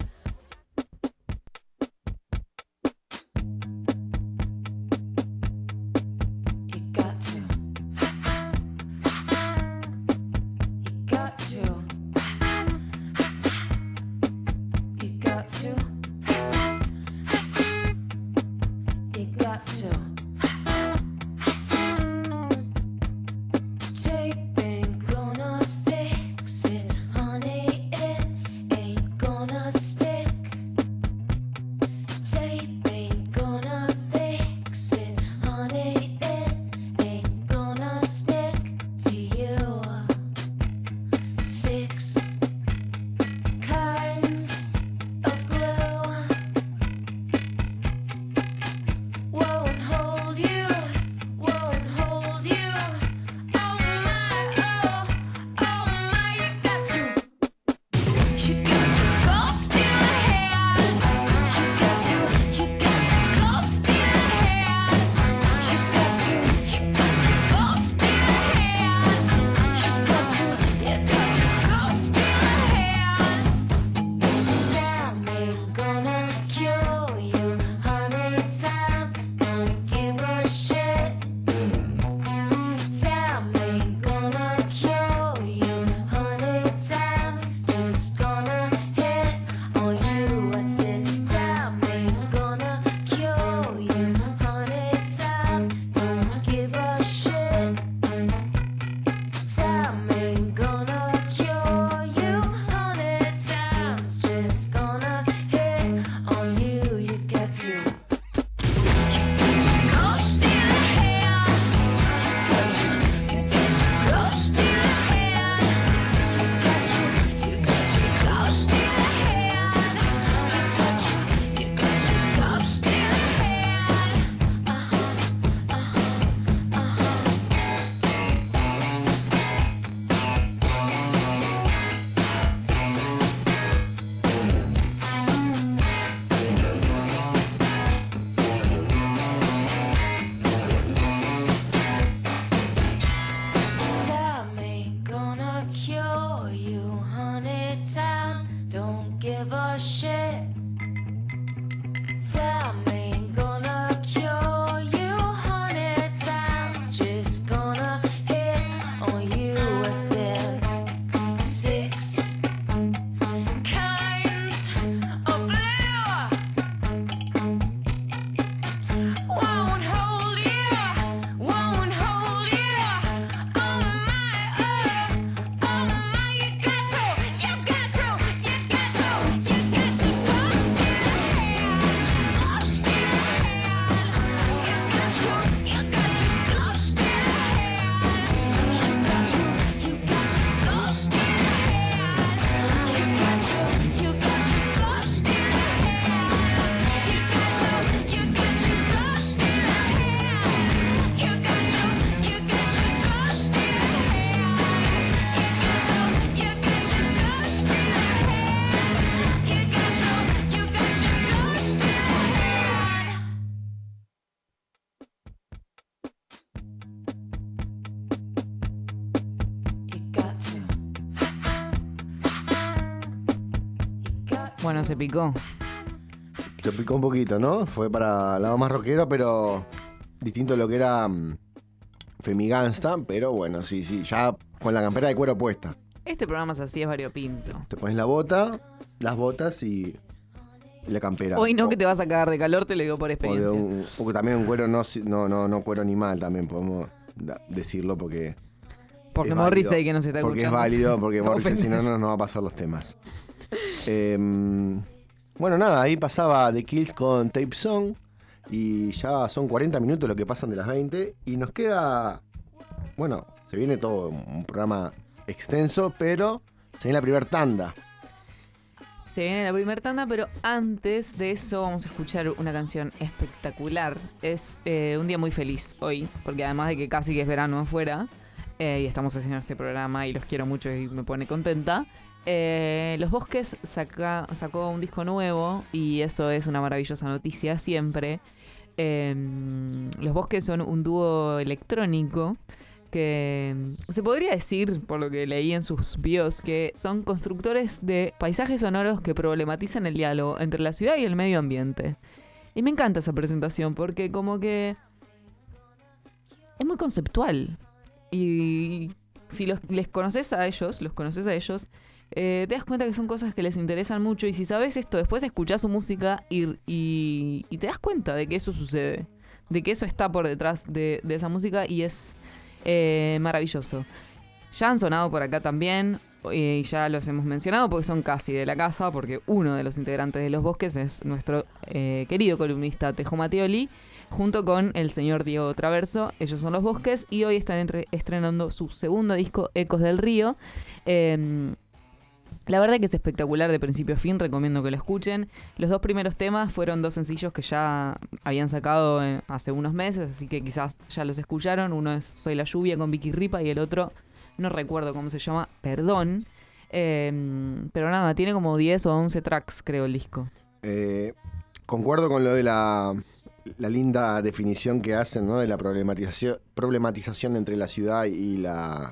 Bueno, se picó. Se picó un poquito, ¿no? Fue para el lado más rockero, pero distinto a lo que era um, Femigangsta, pero bueno, sí, sí, ya con la campera de cuero puesta. Este programa es así, es variopinto. Te pones la bota, las botas y, y la campera. Hoy no, o, que te vas a cagar de calor, te lo digo por experiencia. O de un, porque también un cuero no, no, no, no cuero animal, también podemos da, decirlo porque... Porque Morrissey, que nos está porque escuchando. Porque es válido, porque Morrissey si no, no nos va a pasar los temas. eh, bueno, nada, ahí pasaba The Kills con Tape Song. Y ya son cuarenta minutos lo que pasan de las veinte. Y nos queda... Bueno, se viene todo un programa extenso, pero se viene la primera tanda. Se viene la primera tanda, pero antes de eso vamos a escuchar una canción espectacular. Es eh, un día muy feliz hoy, porque además de que casi que es verano afuera, eh, y estamos haciendo este programa y los quiero mucho y me pone contenta, Eh, Los Bosques saca, sacó un disco nuevo y eso es una maravillosa noticia siempre. Eh, Los Bosques son un dúo electrónico que se podría decir, por lo que leí en sus bios, que son constructores de paisajes sonoros que problematizan el diálogo entre la ciudad y el medio ambiente. Y me encanta esa presentación porque como que es muy conceptual. Y si los, les conoces a ellos, los conoces a ellos, eh, te das cuenta que son cosas que les interesan mucho. Y si sabes esto, después escuchás su música y, y, y te das cuenta de que eso sucede. De que eso está por detrás de, de esa música y es eh, maravilloso. Ya han sonado por acá también. Y ya los hemos mencionado porque son casi de la casa, porque uno de los integrantes de Los Bosques es nuestro eh, querido columnista Tejo Mattioli, junto con el señor Diego Traverso. Ellos son Los Bosques y hoy están entre, estrenando su segundo disco, Ecos del Río. Eh, la verdad que es espectacular de principio a fin, recomiendo que lo escuchen. Los dos primeros temas fueron dos sencillos que ya habían sacado en, hace unos meses, así que quizás ya los escucharon. Uno es Soy la lluvia con Vicky Ripa y el otro... no recuerdo cómo se llama, perdón. Eh, pero nada, tiene como diez o once tracks, creo, el disco. Eh, concuerdo con lo de la, la linda definición que hacen, ¿no? De la problematización, problematización entre la ciudad y la,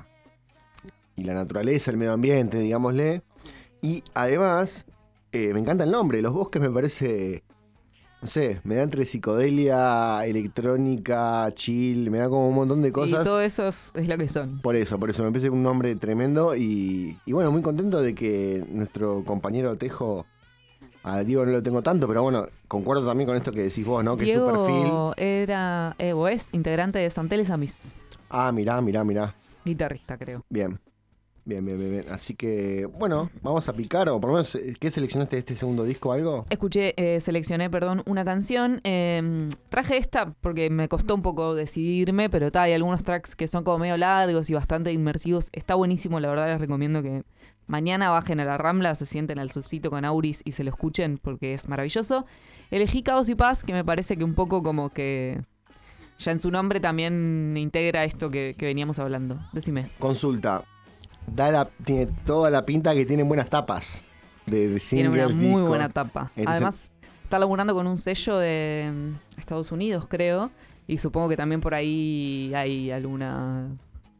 y la naturaleza, el medio ambiente, digámosle. Y además, eh, me encanta el nombre. Los Bosques me parece... No sé, me da entre psicodelia, electrónica, chill, me da como un montón de cosas. Y todo eso es, es lo que son. Por eso, por eso me parece un nombre tremendo y, y bueno, muy contento de que nuestro compañero Tejo, a Diego no lo tengo tanto, pero bueno, concuerdo también con esto que decís vos, ¿no? Que Diego es su perfil. era, eh, o es integrante de Santeles Amis, Ah, mirá, mirá, mirá. guitarrista, creo. Bien. Bien, bien, bien, bien. Así que, bueno, vamos a picar, o por lo menos, ¿qué seleccionaste de este segundo disco? ¿Algo? Escuché, eh, seleccioné, perdón, una canción. Eh, traje esta porque me costó un poco decidirme, pero ta, hay algunos tracks que son como medio largos y bastante inmersivos. Está buenísimo, la verdad les recomiendo que mañana bajen a la Rambla, se sienten al solcito con Auris y se lo escuchen porque es maravilloso. Elegí Caos y Paz, que me parece que un poco como que ya en su nombre también integra esto que, que veníamos hablando. Decime. Consulta. Da la, tiene toda la pinta que tienen buenas tapas de, de Tiene una singles, muy discos. buena tapa. Entonces, Además, está laburando con un sello de mm, Estados Unidos, creo. Y supongo que también por ahí hay alguna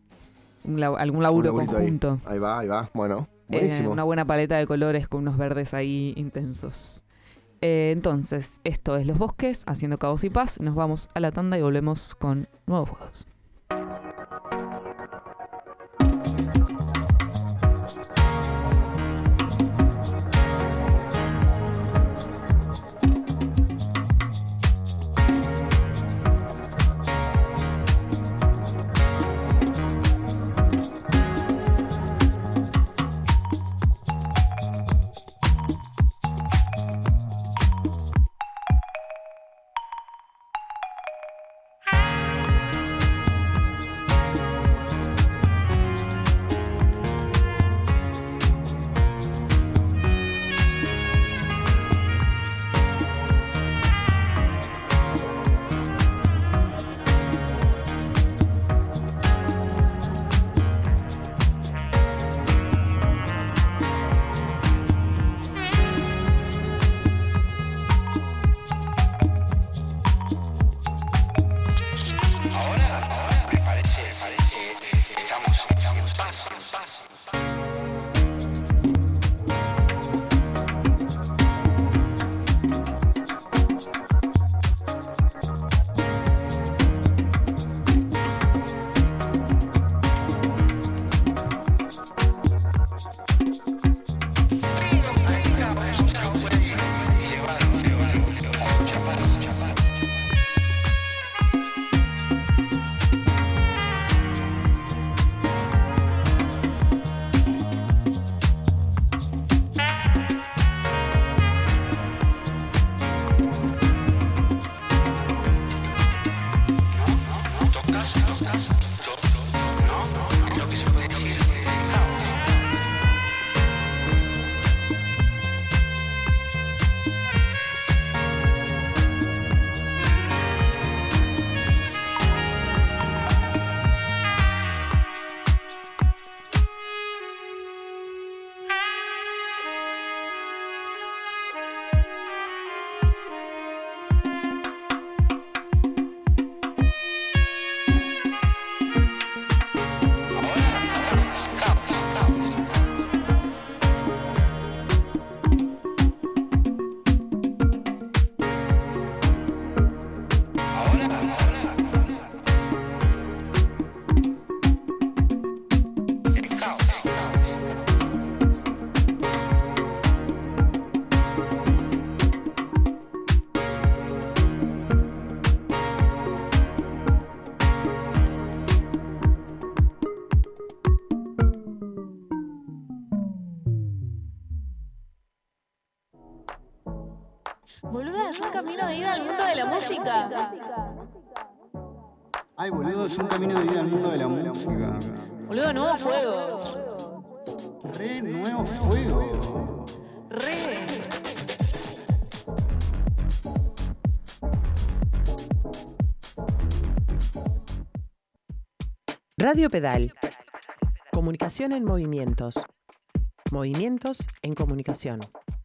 un la- algún laburo un laburito conjunto. Ahí. ahí va, ahí va. Bueno, Eh, buenísimo. una buena paleta de colores con unos verdes ahí intensos. Eh, entonces, esto es Los Bosques, haciendo Caos y Paz. Nos vamos a la tanda y volvemos con nuevos juegos. es un camino de ida al mundo de la música. Ay, boludo, es un camino de ida al mundo de la música. Boludo, nuevo fuego. Re nuevo fuego. Re. Radio Pedal. Comunicación en movimientos. Movimientos en comunicación.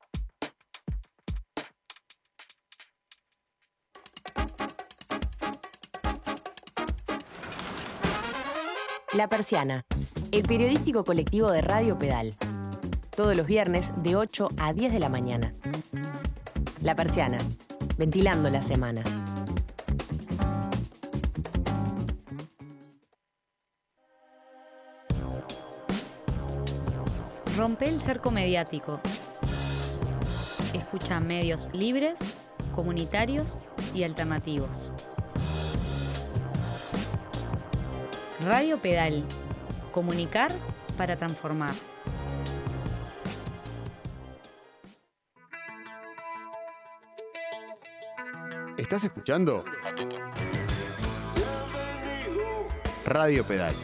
La Persiana, el periodístico colectivo de Radio Pedal. Todos los viernes de ocho a diez de la mañana. La Persiana, ventilando la semana. Rompe el cerco mediático. Escucha medios libres, comunitarios y alternativos. Radio Pedal. Comunicar para transformar. ¿Estás escuchando? Radio Pedal.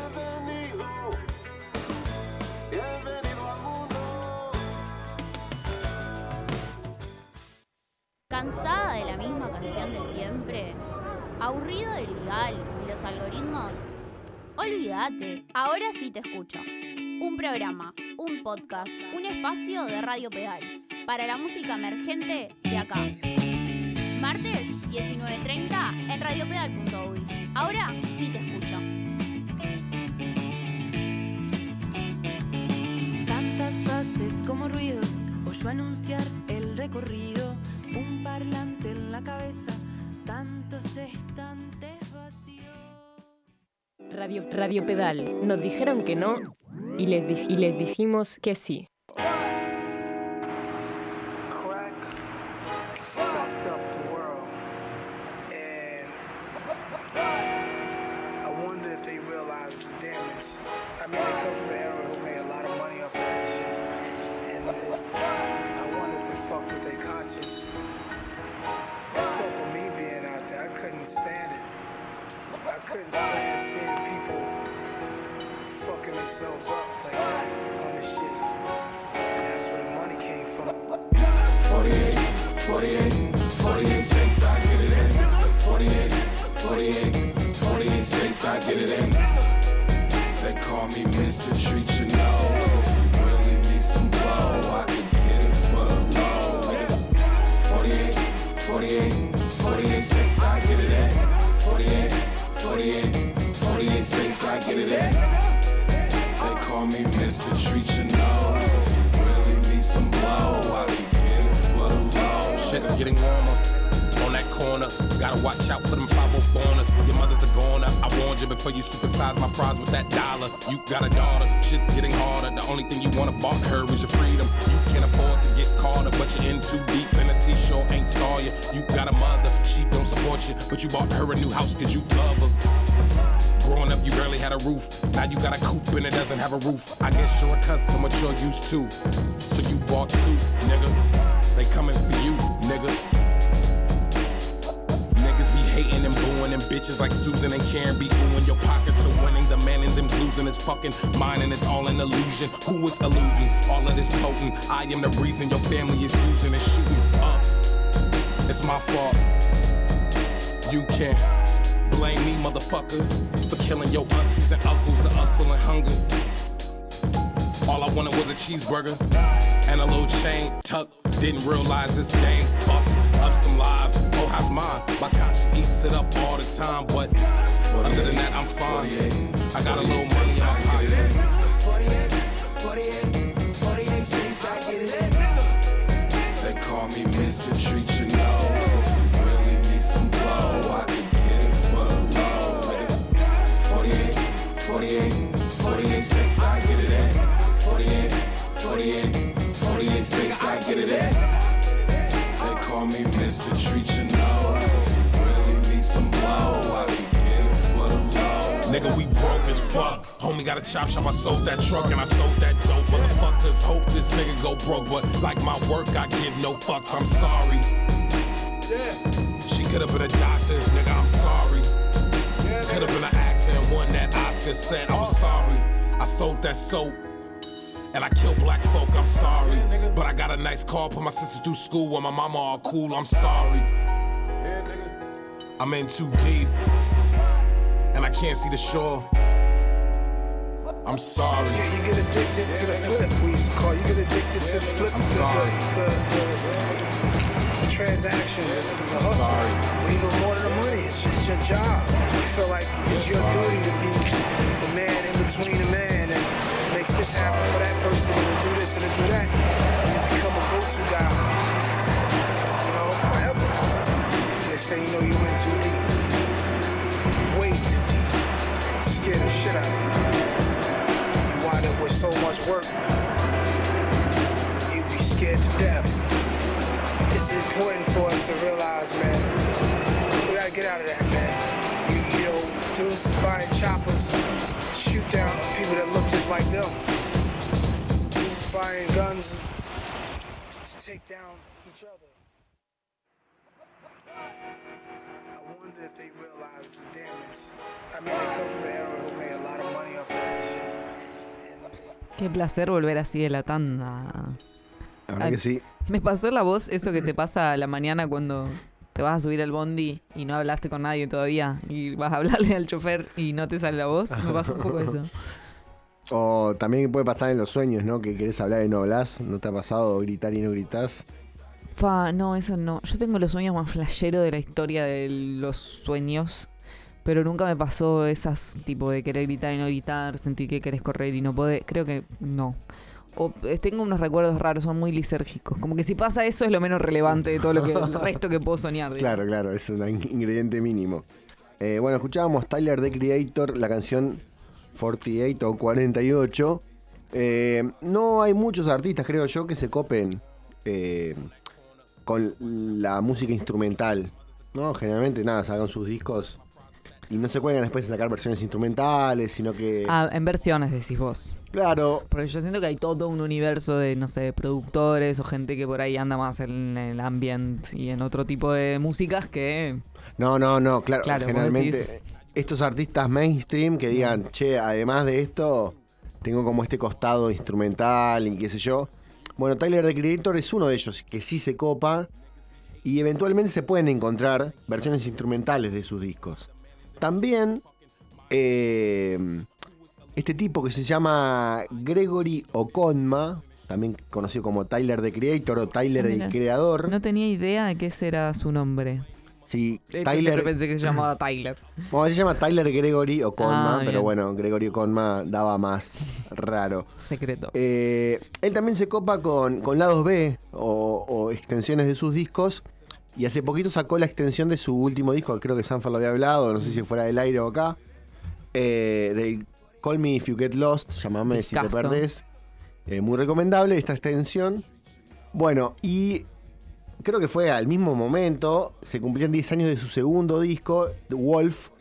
¿Cansada de la misma canción de siempre? ¿Aburrido del legal y los algoritmos? Olvídate, ahora sí te escucho. Un programa, un podcast, un espacio de Radio Pedal para la música emergente de acá. Martes, diecinueve treinta en radiopedal punto uy. Ahora sí te escucho. Tantas fases como ruidos, oyó anunciar el recorrido. Un parlante en la cabeza, tantos estantes vacíos. Radio, Radio Pedal. Nos dijeron que no y les, di- y les dijimos que sí. I get it in. They call me Mister Treat You Know. If you really need some blow, I can get it for the low. forty-eight, forty-eight, forty-eight states, I get it in. forty-eight, forty-eight, forty-eight states, I get it in. They call me Mister Treat You Know. If you really need some blow, I can get it for the low. Shit is getting warmer. On that corner, gotta watch out for them five oh fours. Your mother's a goner. I warned you before you supersize my fries with that dollar. You got a daughter, shit's getting harder. The only thing you wanna bought her was your freedom. You can't afford to get caught up, but you're in too deep in the seashore, ain't saw you. You got a mother, she don't support you, but you bought her a new house cause you love her. Growing up, you barely had a roof. Now you got a coupe and it doesn't have a roof. I guess you're accustomed what you're used to. So you bought two, nigga. They coming for you, nigga. Hating and booing and bitches like Susan and Karen be oohing. Your pockets are winning, the man in them's losing his fucking mind and it's all an illusion. Who is eluding? All of this potent. I am the reason your family is using and shooting up. It's my fault. You can't blame me, motherfucker, for killing your aunties and uncles, the hustle and hunger. All I wanted was a cheeseburger and a little chain tuck. Didn't realize this game fucked up some lives. Oh, how's mine? My conscience eats it up all the time, but other than that, I'm fine. I got a little money in my pocket. forty-eight, forty-eight, forty-eight states, I get it in. They call me Mister Treat You Know. If you really need some blow, I can get it for the low. forty-eight, forty-eight, forty-eight states, I get it in. forty-eight, forty-eight, forty-eight states, I get it in. They call me Mister Treat You Know. If you really need some blow, I can get it for the low. Nigga, we broke as fuck. Homie got a chop shop, I sold that truck and I sold that dope. Motherfuckers hope this nigga go broke, but like my work, I give no fucks. I'm sorry. Could have been a doctor, nigga, I'm sorry. Could have been an actor and won that Oscar set, I'm sorry. I sold that soap and I killed black folk, I'm sorry. But I got a nice car, put my sister through school while my mama all cool, I'm sorry. I'm in too deep and I can't see the shore. I'm sorry. Yeah, you get addicted to the flip, we used to call. You get addicted to the flip. I'm sorry. The, the, the, the transaction, the, the I'm hustle. sorry. Even more than the money, it's, it's your job. You feel like it's your duty to be the man in between the man and makes this happen for that person and to do this and to do that. You become a go-to guy. You know, forever. They say, you know, you went too deep. Way too deep. Scared the shit out of you. With so much work, you'd be scared to death. It's important for us to realize, man, we gotta get out of that, man. You, you know, dudes buying choppers, shoot down people that look just like them. Dudes buying guns to take down each other. I wonder if they realize the damage. I mean, they come from an era who made a lot of money off that shit. Qué placer volver así de la tanda. La verdad que sí. Me pasó la voz eso que te pasa a la mañana cuando te vas a subir al bondi y no hablaste con nadie todavía y vas a hablarle al chofer y no te sale la voz. Me pasó un poco eso. O también puede pasar en los sueños, ¿no? Que querés hablar y no hablás. ¿No te ha pasado gritar y no gritás? Fa, no, eso no. Yo tengo los sueños más flasheros de la historia de los sueños. Pero nunca me pasó esas tipo de querer gritar y no gritar, sentir que querés correr y no podés. Creo que no. O eh, tengo unos recuerdos raros, son muy lisérgicos. Como que si pasa eso es lo menos relevante de todo lo que el resto que puedo soñar. Digamos. Claro, claro, es un ingrediente mínimo. Eh, bueno, escuchábamos Tyler, The Creator, la canción cuarenta y ocho o cuarenta y ocho. Eh, no hay muchos artistas, creo yo, que se copen eh, con la música instrumental, ¿no? Generalmente, nada, sacan sus discos y no se cuelgan después de sacar versiones instrumentales, sino que... Ah, en versiones decís vos. Claro. Porque yo siento que hay todo un universo de, no sé, productores o gente que por ahí anda más en el ambient y en otro tipo de músicas que... No, no, no, claro, claro generalmente decís... estos artistas mainstream que digan, che, además de esto, tengo como este costado instrumental y qué sé yo. Bueno, Tyler, The Creator es uno de ellos que sí se copa y eventualmente se pueden encontrar versiones instrumentales de sus discos. También eh, este tipo que se llama Gregory Okonma, también conocido como Tyler, The Creator o Tyler, Mira, el Creador. No tenía idea de qué será su nombre. Sí, Yo Tyler. siempre pensé que se llamaba Tyler. Bueno, se llama Tyler Gregory Okonma, Ah, pero bien. bueno, Gregory Okonma daba más raro. Secreto. Eh, él también se copa con, con lados B o, o extensiones de sus discos. Y hace poquito sacó la extensión de su último disco, creo que Sanfer lo había hablado, no sé si fuera del aire o acá. Eh, de Call Me If You Get Lost, llámame si te Discazo. perdés. Eh, muy recomendable esta extensión. Bueno, y creo que fue al mismo momento, se cumplían diez años de su segundo disco, The Wolf.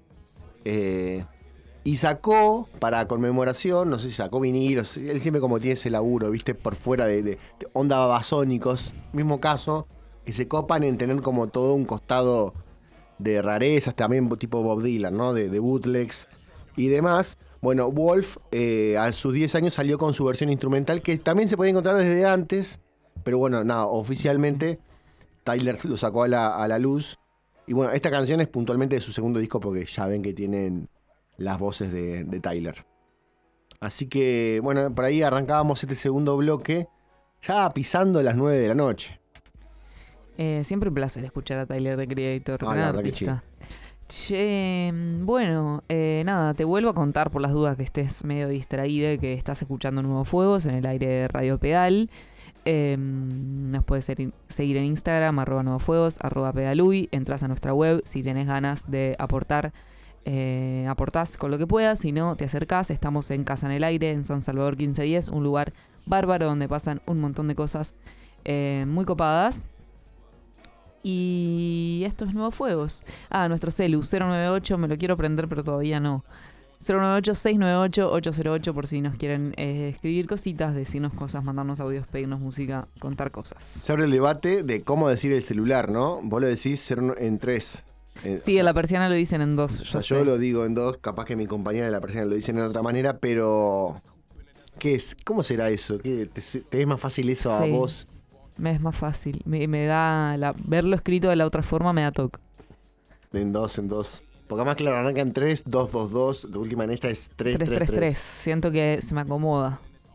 Eh, y sacó, para conmemoración, no sé si sacó vinilos, él siempre como tiene ese laburo, viste, por fuera de, de, de onda babasónicos, mismo caso, que se copan en tener como todo un costado de rarezas, también tipo Bob Dylan, ¿no? De, de bootlegs y demás. Bueno, Wolf eh, a sus diez años salió con su versión instrumental, que también se podía encontrar desde antes, pero bueno, nada, oficialmente Tyler lo sacó a la, a la luz. Y bueno, esta canción es puntualmente de su segundo disco, porque ya ven que tienen las voces de, de Tyler. Así que, bueno, por ahí arrancábamos este segundo bloque, ya pisando las nueve de la noche. Eh, siempre un placer escuchar a Tyler, The Creator, Ah, gran la verdad que artista. Che, bueno, eh, nada, te vuelvo a contar por las dudas que estés medio distraída, que estás escuchando Nuevos Fuegos en el aire de Radio Pedal. Eh, nos puedes ser- seguir en Instagram, arroba Nuevos Fuegos, arroba Pedalui. Entras a nuestra web si tenés ganas de aportar. Eh, aportás con lo que puedas, si no te acercás. Estamos en Casa en el Aire, en San Salvador quince diez, un lugar bárbaro donde pasan un montón de cosas eh, muy copadas. Y esto es Nuevos Fuegos. Ah, nuestro celu, cero nueve ocho, me lo quiero prender pero todavía no. cero nueve ocho, seis nueve ocho, ocho cero ocho por si nos quieren eh, escribir cositas, decirnos cosas, mandarnos audios, pedirnos música, contar cosas. Se abre el debate de cómo decir el celular, ¿no? Vos lo decís cero en tres. Eh, Sí, o sea, en la persiana lo dicen en dos. o Yo, sea, yo sé. lo digo en dos, capaz que mi compañera de la persiana lo dicen de otra manera, pero ¿qué es? ¿Cómo será eso? ¿Qué, te, ¿Te es más fácil eso a Sí. vos? Me es más fácil. Me, me da. La, verlo escrito de la otra forma me da toque. En dos, en dos. Porque además, claro, arranca en tres, dos, dos, dos. De última en esta es tres, tres tres tres. Siento que se me acomoda.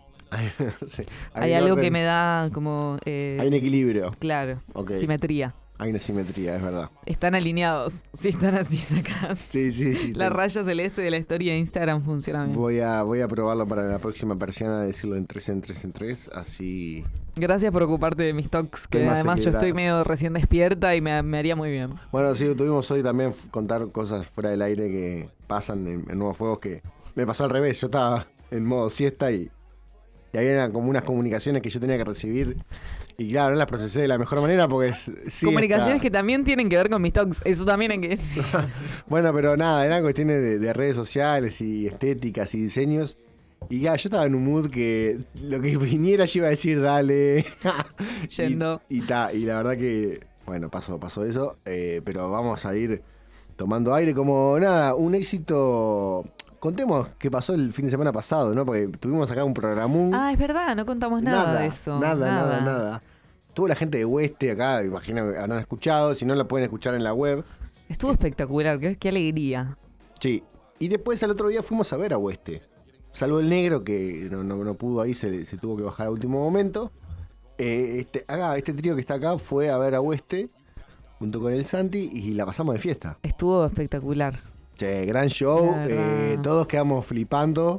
Sí. Hay, un algo orden, que me da como. eh, Hay un equilibrio. Claro. Ok. Simetría. Hay una simetría, es verdad. Están alineados. Si están así sacadas. Sí, sí, sí. La te- raya celeste de la historia de Instagram funciona bien. Voy a, voy a probarlo para la próxima persiana, decirlo en tres, en tres, en tres. Así. Gracias por ocuparte de mis talks, que Estoy más además yo equilibrado. estoy medio recién despierta y me, me haría muy bien. Bueno, sí, tuvimos hoy también f- contar cosas fuera del aire que pasan en, en Nuevos Fuegos que me pasó al revés. Yo estaba en modo siesta y, y ahí eran como unas comunicaciones que yo tenía que recibir. Y claro, no las procesé de la mejor manera porque es siesta. Comunicaciones que también tienen que ver con mis talks. Eso también hay que decir. Bueno, pero nada, eran cuestiones de, de redes sociales y estéticas y diseños. Y ya, yo estaba en un mood que lo que viniera yo iba a decir, dale. Yendo. Y, y, ta, y la verdad que, bueno, pasó, pasó eso. eh, pero vamos a ir tomando aire como nada, un éxito. Contemos qué pasó el fin de semana pasado, ¿no? Porque tuvimos acá un programón. Ah, es verdad, no contamos nada, de eso. Nada, nada, nada. Tuvo la gente de Hueste acá, imagino que habrán escuchado. Si no, lo pueden escuchar en la web. Estuvo espectacular, qué, qué alegría. Sí. Y después al otro día fuimos a ver a Hueste. Salvo el negro que no, no, no pudo ahí, se, se tuvo que bajar a último momento. Eh, este, acá, este trío que está acá fue a ver a Hueste junto con el Santi y la pasamos de fiesta. Estuvo espectacular. Che, gran show, La verdad. eh, todos quedamos flipando.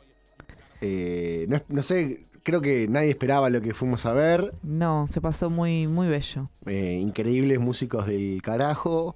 Eh, no, es- no sé, creo que nadie esperaba lo que fuimos a ver. No, se pasó muy, muy bello. Eh, increíbles músicos del carajo.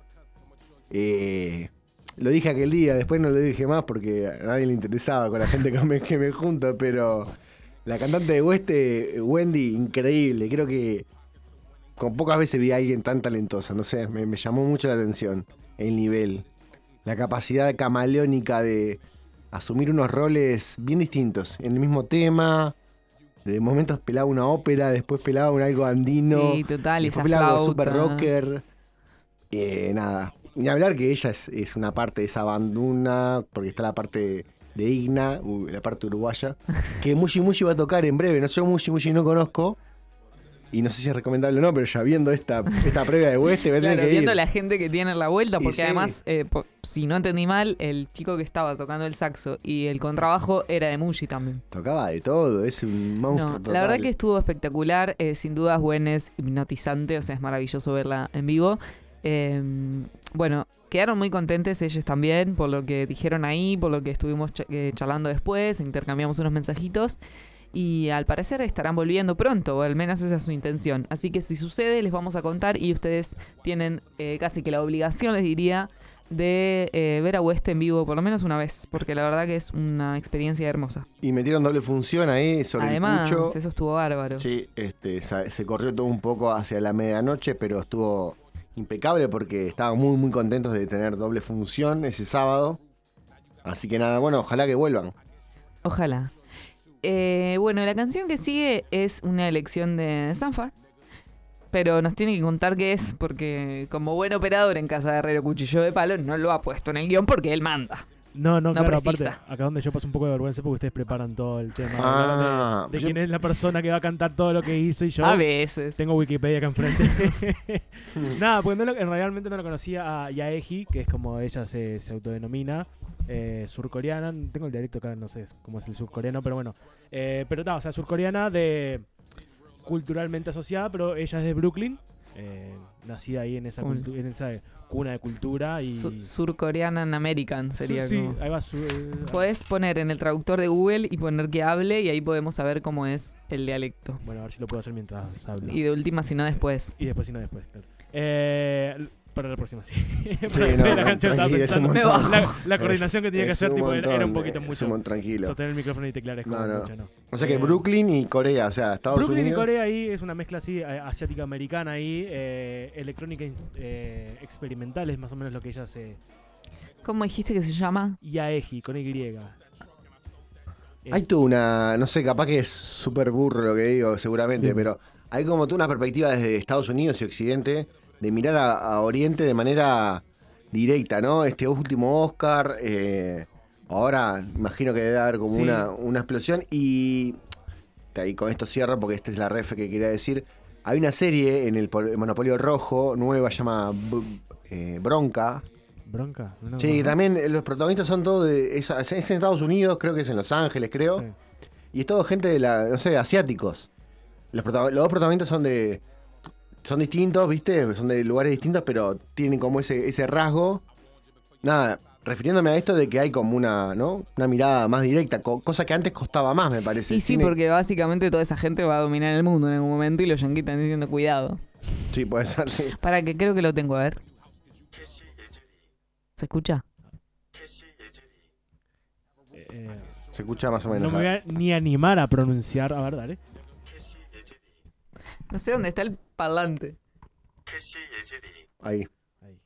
Eh, lo dije aquel día, después no lo dije más porque a nadie le interesaba con la gente que me, que me junto, pero la cantante de Hueste, Wendy, increíble. Creo que con pocas veces vi a alguien tan talentosa, no sé, me, me llamó mucho la atención el nivel, la capacidad camaleónica de asumir unos roles bien distintos en el mismo tema. De momentos pelaba una ópera, después pelaba un algo andino. Sí, total, y después esa pelaba algo flauta. super rocker. Eh, nada. Ni hablar que ella es, es una parte de esa banduna, porque está la parte de Igna, uh, la parte uruguaya, que Mushi Mushi va a tocar en breve. No sé, Mushi Mushi no conozco. Y no sé si es recomendable o no, pero ya viendo esta, esta previa de Hueste, voy a tener Claro, que ir. viendo la gente que tiene en la vuelta, Y porque sí. además, eh, po- si no entendí mal, el chico que estaba tocando el saxo y el contrabajo era de Mushi también. Tocaba de todo, es un monstruo No, total. la verdad que estuvo espectacular, eh, sin dudas Gwen es hipnotizante, o sea, es maravilloso verla en vivo. Eh, bueno, quedaron muy contentes ellos también por lo que dijeron ahí, por lo que estuvimos ch- eh, charlando después, intercambiamos unos mensajitos y al parecer estarán volviendo pronto, o al menos esa es su intención. Así que si sucede les vamos a contar y ustedes tienen eh, casi que la obligación, les diría, de eh, ver a Hueste en vivo por lo menos una vez, porque la verdad que es una experiencia hermosa. Y metieron doble función ahí sobre Además, el pucho. eso estuvo bárbaro. Sí, este, sa- se corrió todo un poco hacia la medianoche, pero estuvo impecable porque estaban muy, muy contentos de tener doble función ese sábado. Así que nada, bueno, ojalá que vuelvan. Ojalá. Eh, bueno, la canción que sigue es una elección de Sanfar, pero nos tiene que contar qué es, porque como buen operador en casa de Herrero Cuchillo de Palo no lo ha puesto en el guión porque él manda. No, no, No claro, precisa. aparte, acá donde yo paso un poco de vergüenza porque ustedes preparan todo el tema Ah, de, de yo- quién es la persona que va a cantar todo lo que hizo y yo A veces. tengo Wikipedia acá enfrente. Nada, porque no lo- realmente no lo conocía a Yaeji, que es como ella se, se autodenomina, eh, surcoreana. Tengo el dialecto acá, no sé cómo es el surcoreano, pero bueno. Eh, pero no, o sea, surcoreana de culturalmente asociada, pero ella es de Brooklyn. Eh, nacida ahí en esa, Cool. cultu- en esa cuna de cultura y... Su- Surcorean American sería Su- sí, como... ahí va su, eh, Podés poner en el traductor de Google y poner que hable y ahí podemos saber cómo es el dialecto. Bueno, a ver si lo puedo hacer mientras hablo. Y de última, si no después. Y después, si no, después, claro. Eh, para la próxima, sí. Sí, Para no, la no, canción estaba tranquilo, es un pensando. montón. La, la coordinación que Es- tenía que es hacer, un tipo, era- era un montón, poquito es mucho. un mon- tranquilo. Sostener el micrófono y teclar es como No, no. mucho, ¿no? O sea que Eh, Brooklyn y Corea, o sea, Estados Brooklyn Unidos. y Corea ahí es una mezcla así, eh, asiática-americana ahí, eh, electrónica eh, experimental es más o menos lo que ella se, ¿Cómo dijiste que se llama? Yaeji, con Y. Es- Hay tú una, no sé, capaz que es súper burro lo que digo, seguramente, Bien. pero hay como tú una perspectiva desde Estados Unidos y Occidente de mirar a, a Oriente de manera directa, ¿no? Este último Oscar, eh, ahora imagino que debe haber como Sí. una, una explosión y, y con esto cierro porque esta es la ref que quería decir. Hay una serie en el Pol- Monopolio Rojo, nueva, se llama B- eh, Bronca. ¿Bronca? No, Sí, no. también eh, los protagonistas son todos de. Es, es en Estados Unidos, creo que es en Los Ángeles, creo. Sí. Y es todo gente de la. No sé, asiáticos. Los, protagon- los dos protagonistas son de. Son distintos, ¿viste? Son de lugares distintos, pero tienen como ese, ese rasgo. Nada, refiriéndome a esto de que hay como una, ¿no? Una mirada más directa, co- cosa que antes costaba más, me parece. Y sí, Tiene- porque básicamente toda esa gente va a dominar el mundo en algún momento y los yanquis están diciendo cuidado. Sí, puede ser, sí. Para que creo que lo tengo, a ver. ¿Se escucha? Eh, Se escucha más o menos. no me voy a ni animar a pronunciar. A ver, dale. No sé dónde está el parlante. Ahí. Ahí.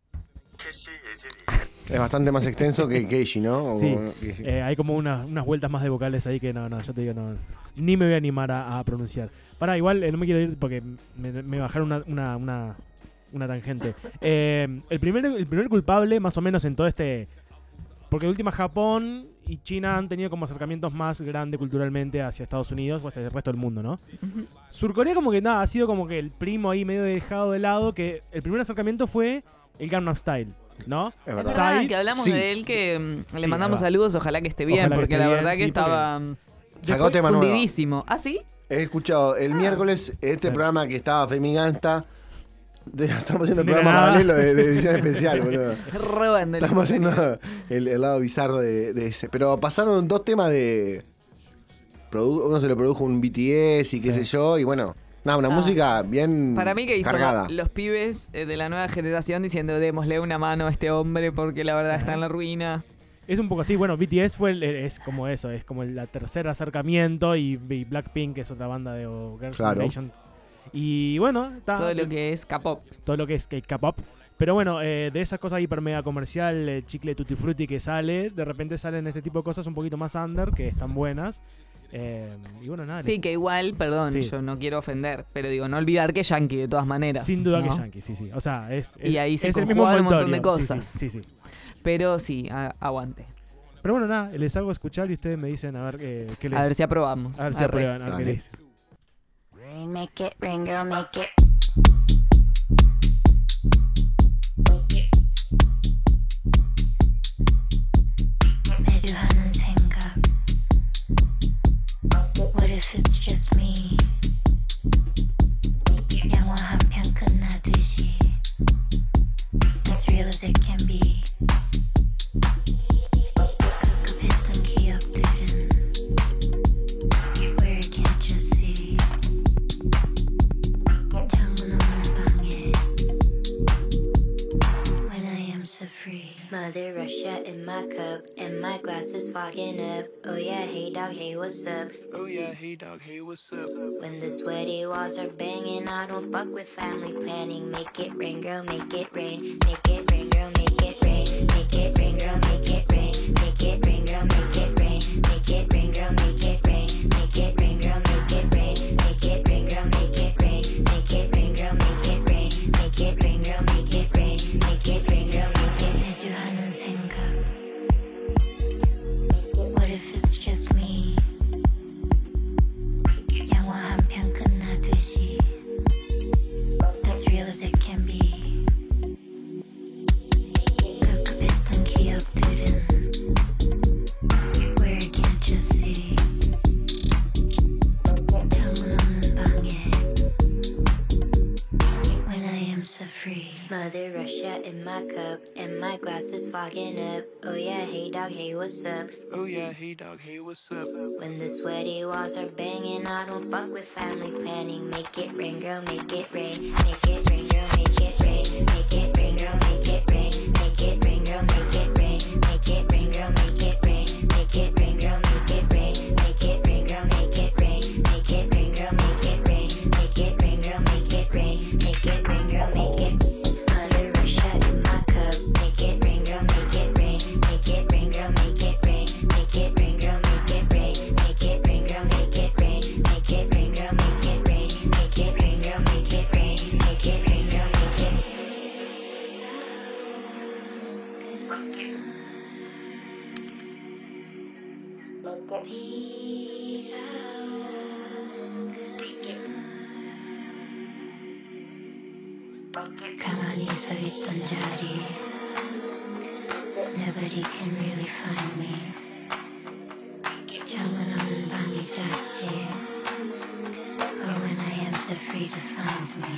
Es bastante más extenso que el Keishi, ¿no? O Sí, como- Keishi. eh, hay como unas, unas vueltas más de vocales ahí que no, no, yo te digo, no, ni me voy a animar a, a pronunciar. Pará, igual eh, no me quiero ir porque me, me bajaron una, una, una, una tangente. Eh, el, primer, el primer culpable, más o menos en todo este... Porque de última Japón y China han tenido como acercamientos más grandes culturalmente hacia Estados Unidos o hacia el resto del mundo, ¿no? Ujú. Surcorea como que nada, ha sido como que el primo ahí medio dejado de lado, que el primer acercamiento fue el Gangnam Style, ¿no? Es Es verdad. verdad Psy- que hablamos sí. de él, que mm, le Sí, mandamos es verdad. saludos, ojalá que esté bien, Ojalá que porque esté la bien, verdad que sí, porque- estaba mm, Sacó tema nuevo. fundidísimo. ¿Ah, sí? He escuchado el miércoles este Claro. programa que estaba Femiganta. De- Estamos haciendo el No era programa nada. paralelo de, de edición especial, boludo. Robándole. Estamos haciendo el, el lado bizarro de, de ese. Pero pasaron dos temas de. produ- Uno se lo produjo un B T S y qué Sí. sé yo. Y bueno, nada, una Ah. música bien Para mí que hizo cargada. los pibes eh, de la nueva generación diciendo démosle una mano a este hombre porque la verdad está en la ruina. Es un poco así, bueno, B T S fue el- es como eso, es como el tercer acercamiento y, y Blackpink, que es otra banda de o Girls' Claro. Generation. Y bueno, está, Todo lo que es K-pop. todo lo que es K-pop. Pero bueno, eh, de esas cosas hiper mega comercial, el chicle Tutti Frutti que sale, de repente salen este tipo de cosas un poquito más under, que están buenas. Eh, y bueno, nada. Sí, que igual, perdón, Sí. yo no quiero ofender, pero digo, no olvidar que es yankee de todas maneras. sin duda ¿no? que Yankee, sí, sí. O sea, es, Y es- ahí se es el mismo conjugan un montón de envoltorio. Sí, cosas. Sí, sí, sí. Pero sí, a- aguante. Pero bueno, nada, les hago escuchar y ustedes me dicen a ver eh, qué les A ver si aprobamos. a ver si Arre. aprueban, a ver qué Dale. les dicen. Rain, make it rain, girl, make it. 매주 하는 생각. What if it's just me? 영화 한 편 끝나듯이. As real as it can be. 급급했던 기억들은 where I can't just see. 창문 없는 방에 when I am so free. Mother Russia in my cup and my glass is fogging up. Oh yeah, hey dog, hey what's up? Oh yeah, hey dog, hey what's up? When the sweaty walls are banging, I don't fuck with family planning. Make it rain, girl, make it rain. Make it rain, girl, make it rain. Make it rain, girl, make it rain. Make it rain, girl, make it rain. Make it rain, girl, make it rain. Make it rain, girl, make it rain. Make it rain, girl, make it rain. Make it rain, girl, make it rain. Make it rain, girl, make it rain. Make it rain, girl, make it. 매주 하는 생각. What if it's just me? 영화 한 편 끝나듯이. As real as it can be. 급급했던 기억들은 where I can't just see. 창문 없는 방에 when I am so free. Mother Russia in my cup and my glass is fogging up. Oh yeah, hey dog, hey what's up? Oh yeah, hey dog, hey what's up? When the sweaty walls are banging, I don't fuck with family planning. Make it rain, girl, make it rain. Make it rain, girl, make it rain. Make it rain, girl, make it rain. Make it rain, girl, make it rain. Make it rain, girl, make it rain. Make it rain, girl, make it rain. Make it rain, girl, make it rain. Make it rain, girl, make it rain. Make it rain, girl, make it rain. Make it rain, girl, make it. Mother Russia in my cup. Make it rain, girl, make it rain. 가만히 서 있던 자리 Nobody can really find me 정은 없는 방이 작지 But when I am so free to find me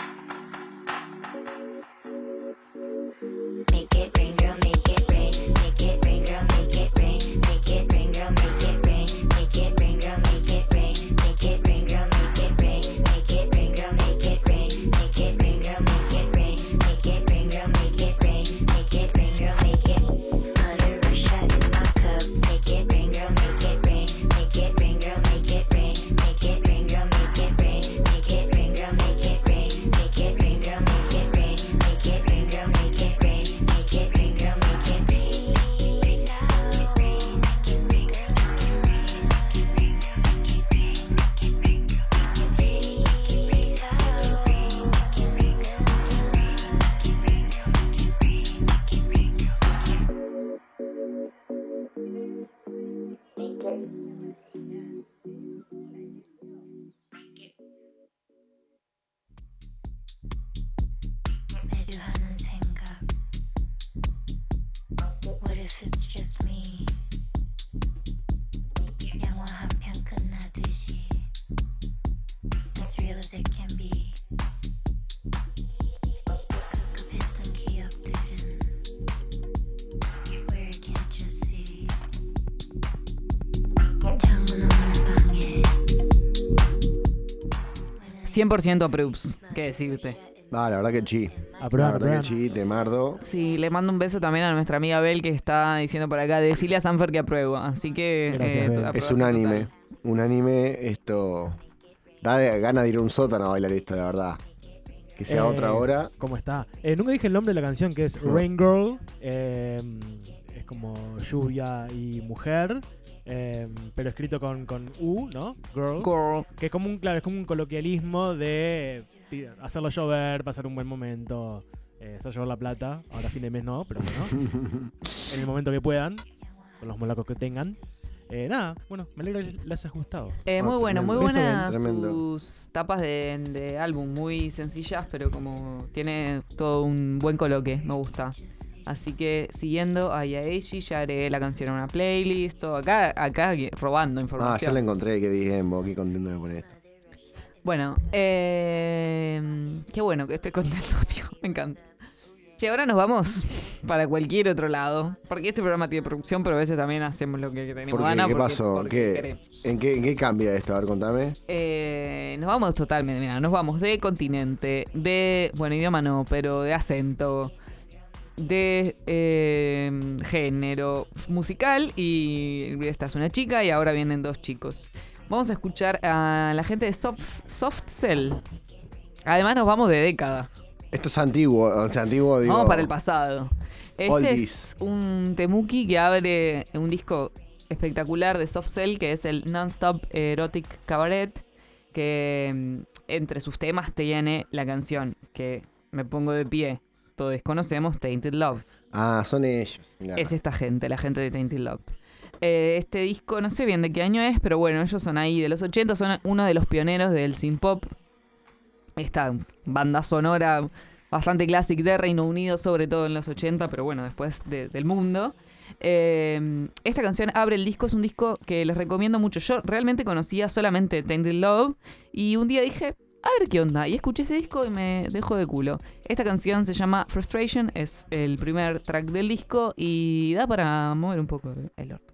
Make it rain girl, make it rain Make it rain girl, make it rain Make it rain girl, make it rain Make it rain girl, make it rain Make it rain girl, make it rain Make it rain girl, make it rain Make it rain girl, make it rain Make it rain girl, make it rain Make it rain girl, make it Put a rush shot in my cup Make it rain girl, make it rain Make it rain girl, make it rain Make it rain girl, make it rain Make it rain girl, make it rain Make it rain girl, make it rain Make it rain girl, make it rain Make it rain girl, make it 매주 하는 생각 What if it's just me 영화 한 편 끝나듯이 As real as it can be 급급했던 기억들은 Where I can't just see 창문 없는 방에 cien por ciento approves, qué decirte. Ah, la verdad que sí. Aprueban, la verdad aprueban. que sí, te mardo. Sí, le mando un beso también a nuestra amiga Bel que está diciendo por acá, decirle a Sanfer que apruebo. Así que Gracias, eh, Bel. Es aprobación unánime. total. Unánime, esto. Da de- ganas de ir a un sótano a bailar esto, la verdad. Que sea Eh, otra hora. ¿Cómo está? Eh, nunca dije el nombre de la canción, que es No. Rain Girl. eh, es como lluvia y mujer. eh, pero escrito con, con U, ¿no? Girl. Girl. Que es como un, claro, es como un coloquialismo de ti- hacerlo llover, pasar un buen momento, eh, hacer llover la plata. Ahora fin de mes no, pero bueno. En el momento que puedan, con los molacos que tengan. Eh, nada, bueno, me alegro que les haya gustado. Eh, muy Ah, bueno, muy tremendo. buenas Tremendo. sus tapas de, de álbum, muy sencillas, pero como tiene todo un buen coloque, me gusta. Así que siguiendo a Yaeshi, ya agregué la canción a una playlist, todo acá, acá robando Ah, información. ya la encontré, qué bien, vos, qué contento de poner esto. Bueno, eh, qué bueno que estés contento, amigo, me encanta. Che, ahora nos vamos para cualquier otro lado, porque este programa tiene producción, pero a veces también hacemos lo que tenemos ¿Por qué? ganas. ¿Qué porque- pasó? porque ¿Qué? queremos. ¿En, qué, ¿En qué cambia esto? A ver, contame. Eh, nos vamos totalmente, mira, nos vamos de continente, de, bueno, idioma no, pero de acento, de eh, género musical, y esta es una chica y ahora vienen dos chicos. Vamos a escuchar a la gente de Soft, Soft Cell. Además nos vamos de década. Esto es antiguo, o sea, antiguo, digo. Vamos para el pasado. Este oldies. es un temuki que abre un disco espectacular de Soft Cell, que es el Non-Stop Erotic Cabaret, que mm, entre sus temas tiene la canción que me pongo de pie, todos conocemos, Tainted Love. Ah, son ellos. Mirá. Es esta gente, la gente de Tainted Love. Eh, este disco, no sé bien de qué año es, pero bueno, ellos son ahí de los ochenta, son uno de los pioneros del synth-pop. Esta banda sonora bastante clásica de Reino Unido, sobre todo en los ochenta, pero bueno, después de- del mundo. Eh, esta canción abre el disco, es un disco que les recomiendo mucho. Yo realmente conocía solamente Tainted Love y un día dije, a ver qué onda, y escuché este disco y me dejó de culo. Esta canción se llama Frustration, es el primer track del disco y da para mover un poco el orto.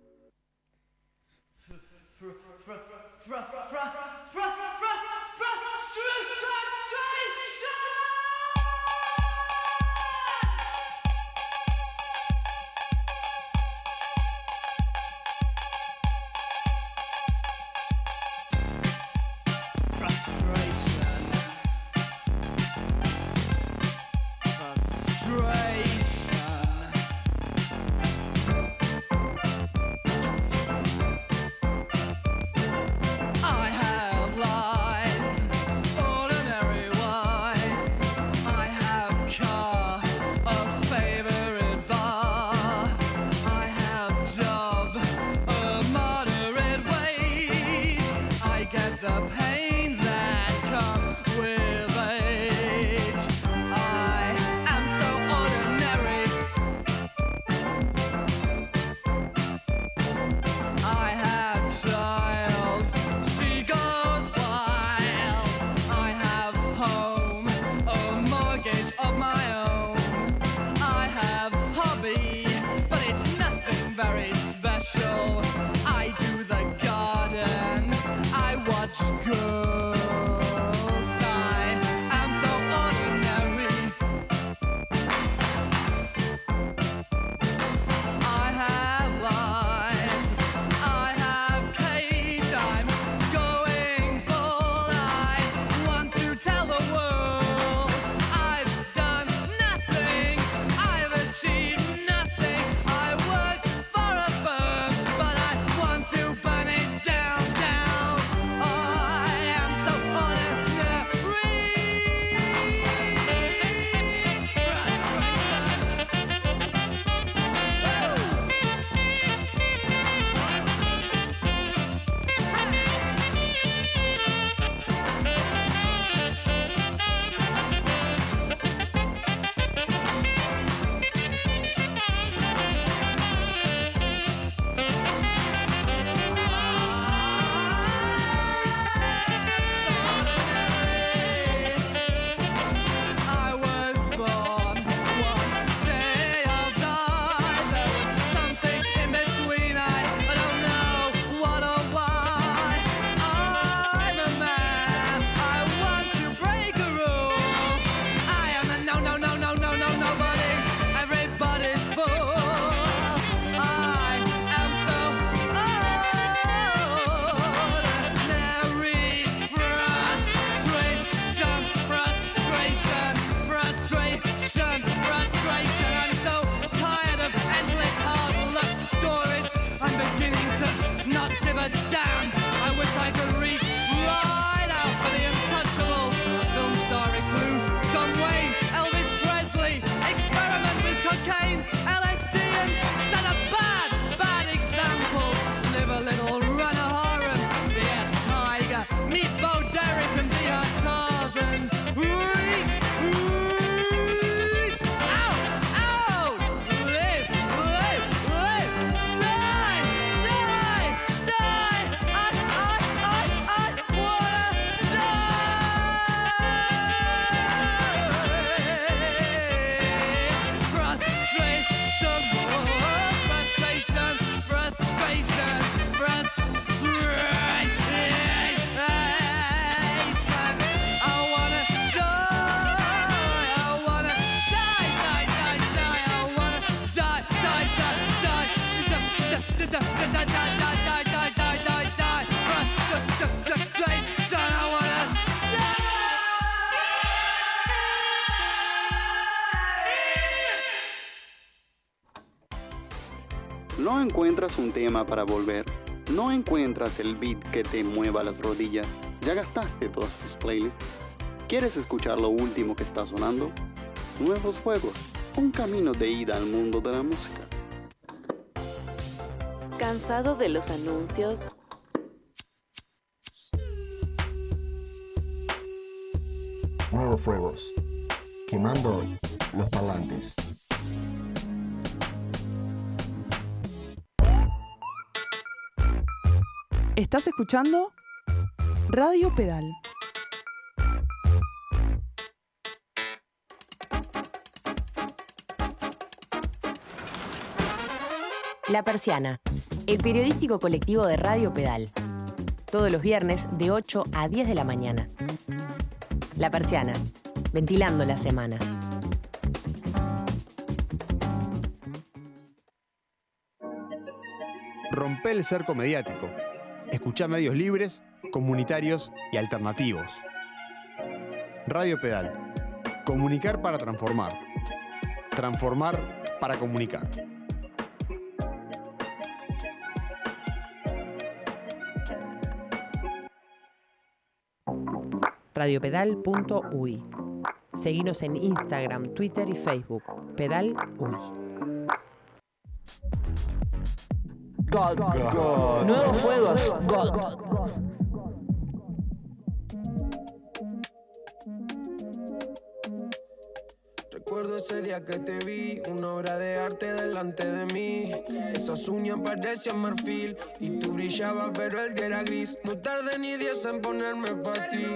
¿No encuentras un tema para volver? ¿No encuentras el beat que te mueva las rodillas? ¿Ya gastaste todas tus playlists? ¿Quieres escuchar lo último que está sonando? Nuevos Juegos, un camino de ida al mundo de la música. ¿Cansado de los anuncios? Nuevos Fuegos, quemando los parlantes. ¿Estás escuchando? Radio Pedal. La Persiana, el periodístico colectivo de Radio Pedal. Todos los viernes de ocho a diez de la mañana. La Persiana, ventilando la semana. Rompe el cerco mediático. Escuchá medios libres, comunitarios y alternativos. Radio Pedal. Comunicar para transformar. Transformar para comunicar. radiopedal punto uy. Seguinos en Instagram, Twitter y Facebook. Pedal Uy. God. God. Nuevos Fuegos. God. Recuerdo ese día que te vi, una obra de arte delante de mí. Esas uñas parecían marfil y tú brillabas pero el día era gris. No tardé ni diez en ponerme pa' ti.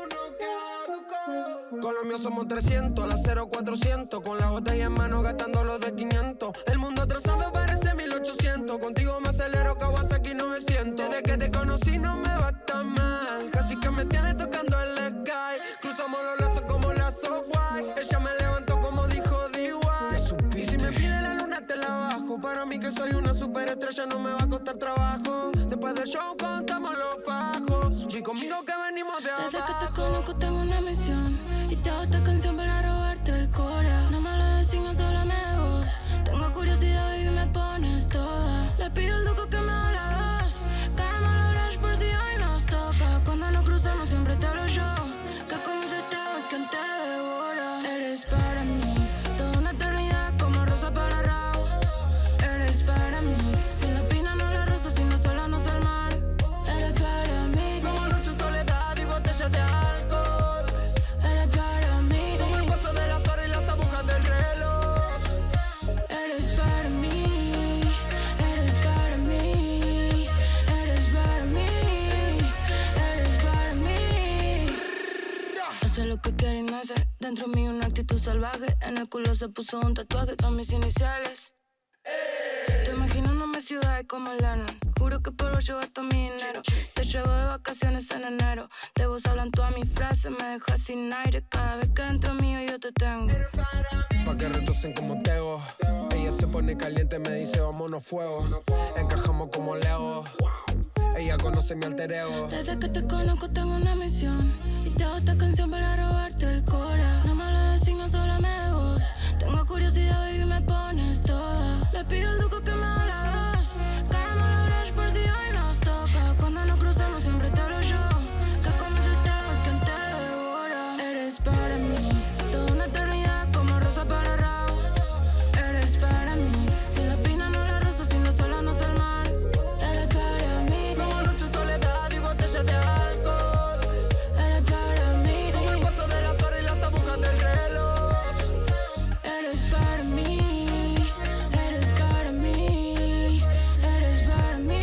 Con los míos somos trescientos, a la cero cuatrocientos. Con la botella en mano gastando los de quinientos. El mundo atrasado parece mil ochocientos. Contigo me acelero Kawasaki novecientos. Desde que te conocí no me va tan mal. Casi que me tiene tocando el sky. Cruzamos los lazos como lazo guay. Ella me levantó como dijo D Y. Y si me pide la luna te la bajo. Para mí que soy una superestrella no me va a costar trabajo. Después del show contamos los bajos. Y conmigo que venimos de abajo. Desde que te conozco tengo una misión. Y te hago esta canción para robarte el cora. No me lo designo, solo me voz. Tengo curiosidad, baby, me pones toda. Le pido al duco que me haga la voz. Caemos a los por si hoy nos toca. Cuando nos cruzamos siempre te hablo yo. Que como se te va y quien te devora. Eres para mí, toda una eternidad como rosa para Raúl. Eres para mí, sin la pina no la rosa, sino sola no sal mal. Eres para mí, como noche soledad y botellas de alcohol. Eres para mí, como el paso de las horas y las agujas del reloj. Eres para mí, eres para mí, eres para mí, eres para mí. Hace lo que quiere y no hace. Dentro mío una actitud salvaje. En el culo se puso un tatuaje, todas mis iniciales. Estoy imaginándome ciudades como Lennon. Juro que por vos yo gasto mi dinero. Te llevo de vacaciones en enero. De vos hablan todas mis frases, me dejas sin aire. Cada vez que dentro mío yo te tengo. Pa' que retocen como Tego. Ella se pone caliente, me dice vámonos fuego. Encajamos como Lego. Ella conoce mi alter ego. Desde que te conozco tengo una misión. Y te hago esta canción para robarte el cora. No me lo designo, solo me voz. Tengo curiosidad, baby, me pones toda. Le pido al duco que me haga la voz. Caemos a los por si hoy nos toca. Cuando nos cruzamos siempre te hablo yo. Que como se te va y quien te devora. Eres para mí, toda una eternidad como rosa para Raúl. Eres para mí, sin la pina no la rosa, sino sola no sal mal. Eres para mí, como noche soledad y botellas de alcohol. eres para mí, como el paso de las horas y las agujas del reloj. eres para mí, eres para mí, eres para mí,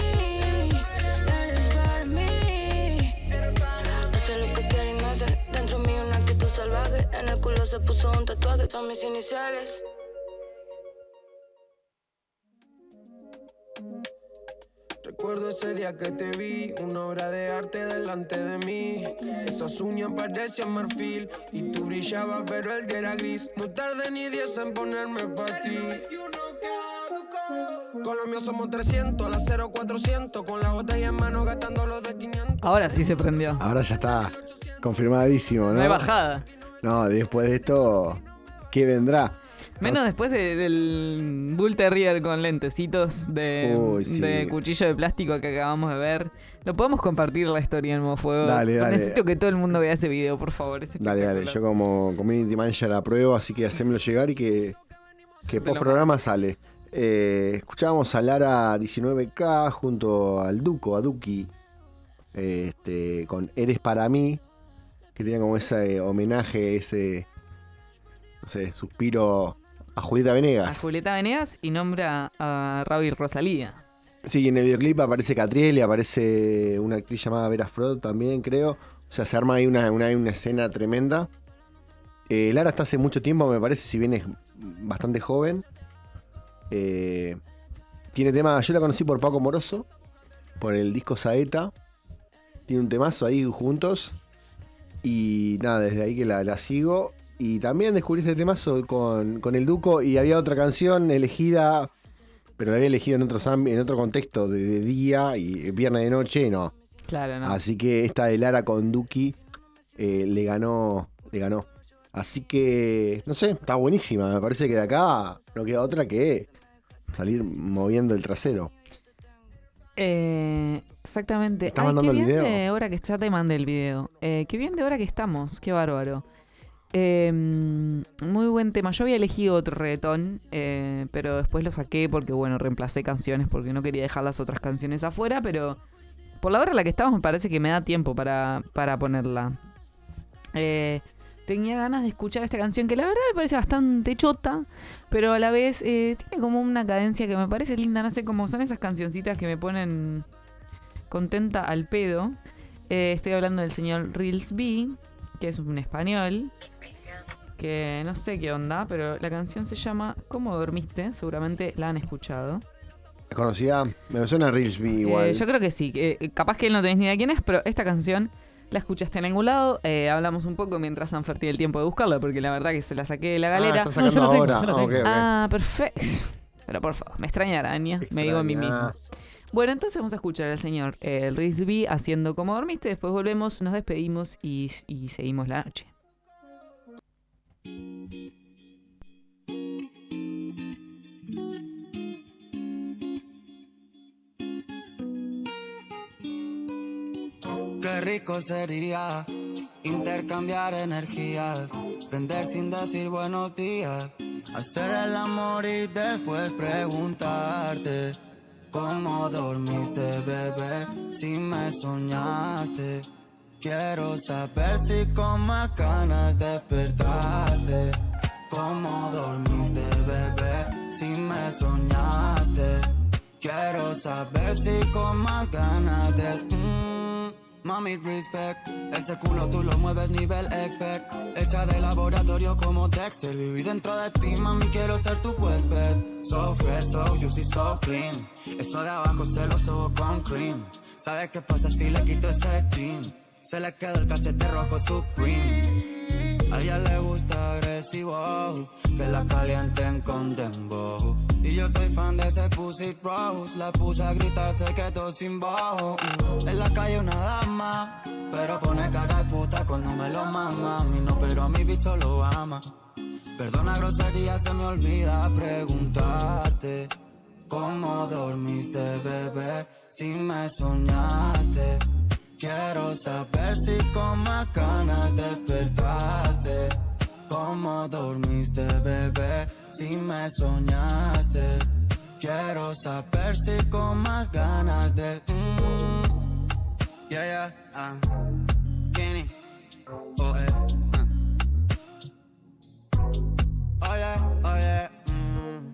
eres para mí. Hace lo que quiere y no hace. Dentro mío una actitud salvaje. En el culo se puso un tatuaje, todas mis iniciales. Recuerdo ese día que te vi, una obra de arte delante de mí. Esas uñas parecían marfil y tú brillabas pero el día era gris. No tardé ni diez en ponerme pa' ti. Con los míos somos trescientos, a la cero cuatrocientos. Con la botella en mano gastando los de quinientos. Ahora sí se prendió. Ahora ya está confirmadísimo, ¿no? No hay bajada. No, después de esto, ¿qué vendrá? Menos después de- del Bull Terrier con lentecitos de, Uy, sí. de cuchillo de plástico que acabamos de ver. Lo podemos compartir la historia en Mofuegos. Dale, dale. Necesito que todo el mundo vea ese video, por favor. Es Dale, dale. Yo como community manager apruebo, así que hacémelo llegar y que, que lo post programa sale. Eh, escuchábamos a Lara diecinueve K junto al Duco, a Duki, eh, este, con Eres para mí, que tenía como ese homenaje, ese, no sé, suspiro a Julieta A Venegas. Julieta Venegas y nombra a Raúl Rosalía. Sí, en el videoclip aparece Catriel y aparece una actriz llamada Vera Frod también, creo. O sea, se arma ahí una, una, una escena tremenda. Eh, Lara está hace mucho tiempo, me parece, si bien es bastante joven. Eh, tiene tema, yo la conocí por Paco Moroso, por el disco Saeta. Tiene un temazo ahí juntos. Y nada, desde ahí que la, la sigo. Y también descubrí este temazo con, con el Duco. Y había otra canción elegida, pero la había elegido en, otros ámb- en otro contexto de, de día y viernes de noche, no. Claro, no. Así que esta de Lara con Duki eh, le ganó, le ganó. Así que, no sé, está buenísima. Me parece que de acá no queda otra que salir moviendo el trasero. Eh, exactamente. ¿Estás Ay, mandando qué el bien video? de hora que ya te mandé el video. Eh, qué bien de hora que estamos, qué bárbaro. Eh, muy buen tema. Yo había elegido otro reggaetón, eh, pero después lo saqué porque, bueno, reemplacé canciones porque no quería dejar las otras canciones afuera, pero por la hora en la que estamos me parece que me da tiempo para, para ponerla. Eh, tenía ganas de escuchar esta canción que la verdad me parece bastante chota, pero a la vez eh, tiene como una cadencia que me parece linda. No sé cómo son esas cancioncitas que me ponen contenta al pedo. Eh, estoy hablando del señor Reels B, que es un español, que no sé qué onda, pero la canción se llama ¿Cómo dormiste? Seguramente la han escuchado. ¿Es conocida? Me suena a Reelsby igual. Eh, yo creo que sí, que, eh, capaz que él no tenés ni idea quién es, pero esta canción la escuchaste en algún lado. Eh, hablamos un poco mientras Sanfer tiene el tiempo de buscarla, porque la verdad que se la saqué de la galera. Ah, está sacando No, yo ahora. la tengo, yo la Ah, ok, tengo. ok. Ah, perfecto. Pero por favor, me extraña araña, me digo a mí mismo. Extraña. Bueno, entonces vamos a escuchar al señor eh, el Rizby haciendo Como dormiste. Después volvemos, nos despedimos y, y seguimos la noche. Qué rico sería intercambiar energías, prender sin decir buenos días, hacer el amor y después preguntarte cómo dormiste, bebé, si me soñaste. Quiero saber si con más ganas despertaste. Cómo dormiste, bebé, si me soñaste. Quiero saber si con más ganas de... Mm, mami, respect. Ese culo tú lo mueves nivel expert. Hecha de laboratorio como Dexter. Viví dentro de ti, mami, quiero ser tu huésped. So fresh, so juicy, so clean. Eso de abajo se lo sobo con cream. ¿Sabes qué pasa si le quito ese jean? Se le queda el cachete rojo Supreme. A ella le gusta agresivo, que la calienten con dembow. Y yo soy fan de ese pussy rose. La puse a gritar secretos sin bajo. En la calle una dama, pero pone cara de puta cuando me lo mama. A mí no, pero a mi bicho lo ama. Perdona grosería, se me olvida preguntarte cómo dormiste, bebé, si me soñaste. Quiero saber si con más ganas despertaste. Cómo dormiste, bebé, si me soñaste. Quiero saber si con más ganas de... Mm, yeah, yeah, ah. Skinny. Oh, eh, ah. Oh, yeah, oh, yeah. Mm.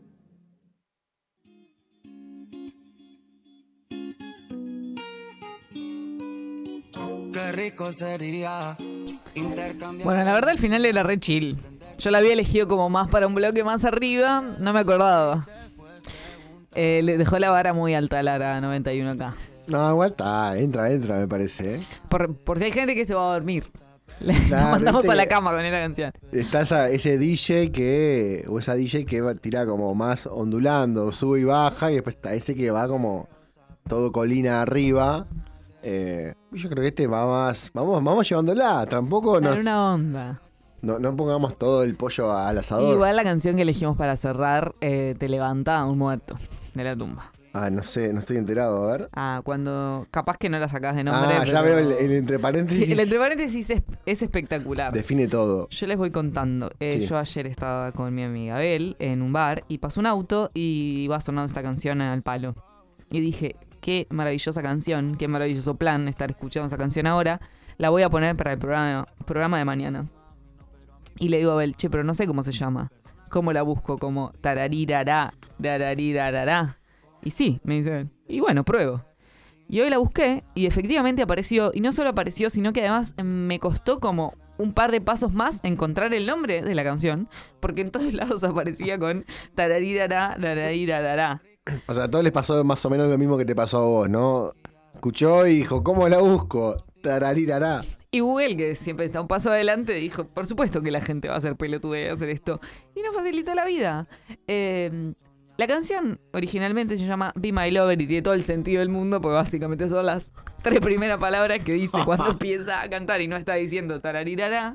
Qué rico sería intercambiar. Bueno, la verdad al final era re chill. Yo la había elegido como más para un bloque más arriba, no me acordaba. Eh, le dejó la vara muy alta a Lara noventa y uno K. No, igual está, entra, entra, me parece, ¿eh? Por, por si hay gente que se va a dormir. Le Claro, mandamos viste a la que- cama con esta canción. Está esa- ese D J que, o esa D J que va, tira como más ondulando, sube y baja, y después está ese que va como todo colina arriba. Eh, yo creo que este va más, vamos, vamos llevándola, tampoco Dar nos... una onda. No, no pongamos todo el pollo al asador. Igual la canción que elegimos para cerrar eh, te levanta a un muerto de la tumba. Ah, no sé, no estoy enterado, a ver. Ah, cuando... Capaz que no la sacás de nombre. Ah, ya pero... veo el, el entre paréntesis. El entre paréntesis es, es espectacular. Define todo. Yo les voy contando. Eh, Sí. Yo ayer estaba con mi amiga Bel en un bar y pasó un auto y iba sonando esta canción al palo. Y dije, qué maravillosa canción, qué maravilloso plan estar escuchando esa canción ahora. La voy a poner para el programa, programa de mañana. Y le digo a Bel, che, pero no sé cómo se llama. ¿Cómo la busco? Como tararirará, tararirarará. Y sí, me dice Bel. Y bueno, pruebo. Y hoy la busqué y efectivamente apareció. Y no solo apareció, sino que además me costó como un par de pasos más encontrar el nombre de la canción. Porque en todos lados aparecía con tararirará, tararirarará. O sea, a todos les pasó más o menos lo mismo que te pasó a vos, ¿no? Escuchó y dijo, ¿cómo la busco? Tararirará. Y Google, que siempre está un paso adelante, dijo, por supuesto que la gente va a hacer pelotuda y va a hacer esto. Y nos facilitó la vida. Eh, la canción originalmente se llama Be My Lover y tiene todo el sentido del mundo, porque básicamente son las tres primeras palabras que dice cuando empieza a cantar y no está diciendo tararirará.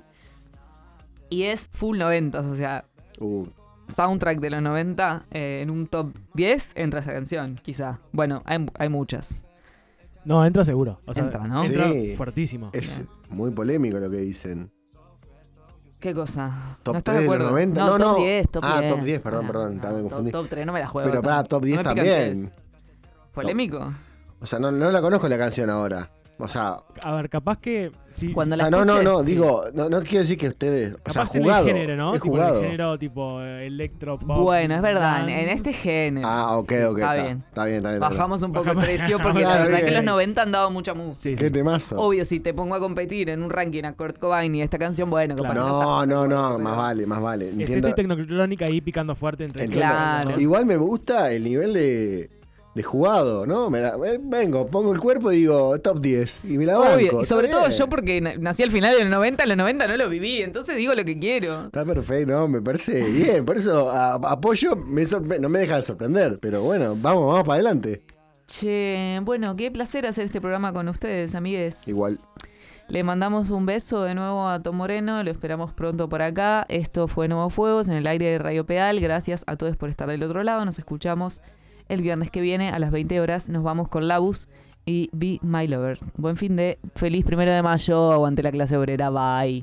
Y es full noventas, o sea, Uh, soundtrack de los noventa, eh, en un top diez entra esa canción, quizá. Bueno, hay, hay muchas. No, entra seguro. O sea, Entra, ¿no? Entra Sí. fuertísimo. es muy polémico lo que dicen. ¿Qué cosa? Top ¿No estás tres de de los acuerdo? noventa. No, No, top no. diez, top Ah, diez. top diez, perdón, Ah, perdón, también me top, confundí. top tres no me la juego. Pero pará, top diez No me también. picantes. ¿Polémico? O sea, no, no la conozco la canción ahora. O sea, A ver, capaz que... Sí, Cuando o la sea, no, no, escuches, no, sí. digo, no, no quiero decir que ustedes, o sea, capaz en jugado, el género, ¿no? he Tipo en jugado. el género tipo eh, electro pop. Bueno, es verdad, dance. en este género. Ah, ok, ok. Está bien. Está bien, está bien. está Bajamos un poco Bajamos- el precio porque la Claro, verdad que bien. los noventa han dado mucha música. Sí, bien. sí. Qué temazo. Obvio, si te pongo a competir en un ranking a Kurt Cobain y esta canción, bueno, capaz Claro. no está. No, no, no, más vale, más vale. Es Entiendo. esta y Tecnocrónica ahí picando fuerte entre Entiendo. Claro. Igual me gusta el nivel de, de jugado, ¿no? Me la- eh, vengo, pongo el cuerpo y digo top diez y me la banco. Obvio, y sobre Está todo bien. yo porque na- nací al final de los noventa, los noventa no lo viví, entonces digo lo que quiero. Está perfecto, no, me parece bien. Por eso a- apoyo, me sorpre- no me deja de sorprender. Pero bueno, vamos, vamos para adelante. Che, bueno, qué placer hacer este programa con ustedes, amigues. Igual. Le mandamos un beso de nuevo a Tom Moreno, lo esperamos pronto por acá. Esto fue Nuevos Fuegos en el aire de Radio Pedal. Gracias a todos por estar del otro lado. Nos escuchamos el viernes que viene a las veinte horas. Nos vamos con Labus y Be My Lover. Buen fin de feliz primero de mayo. Aguante la clase obrera. Bye.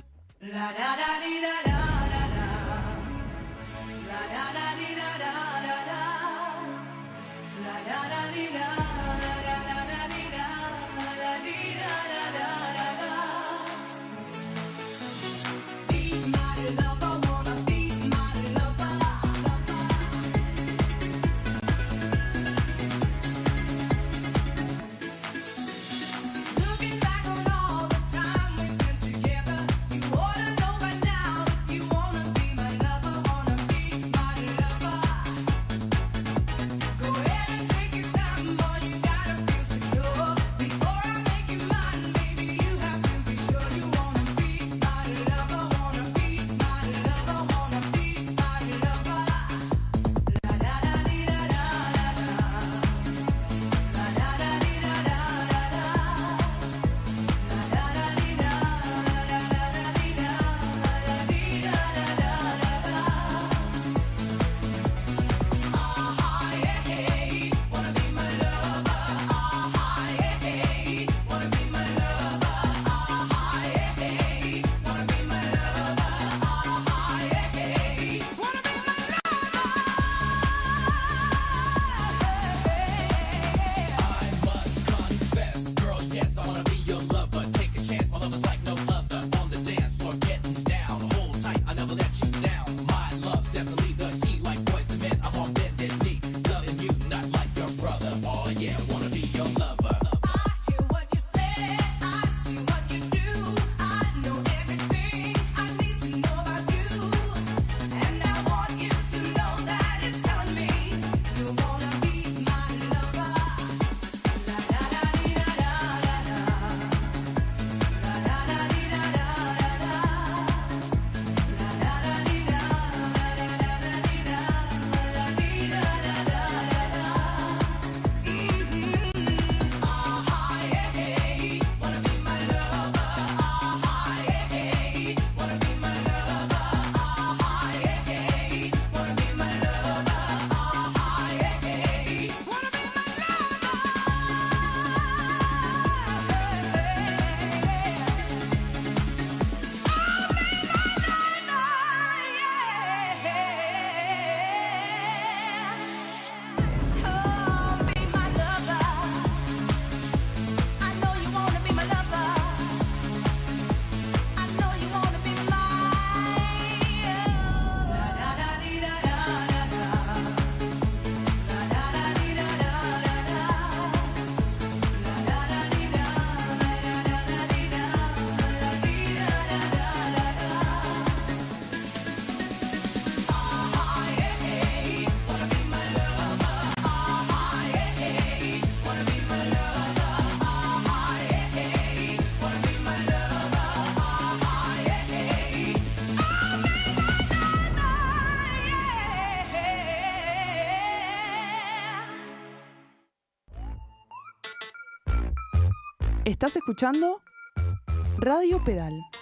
Looking back on all the time we spent together, you ought to know by now if you wanna be my lover, wanna be my lover. Go ahead and take your time, boy. Estás escuchando Radio Pedal.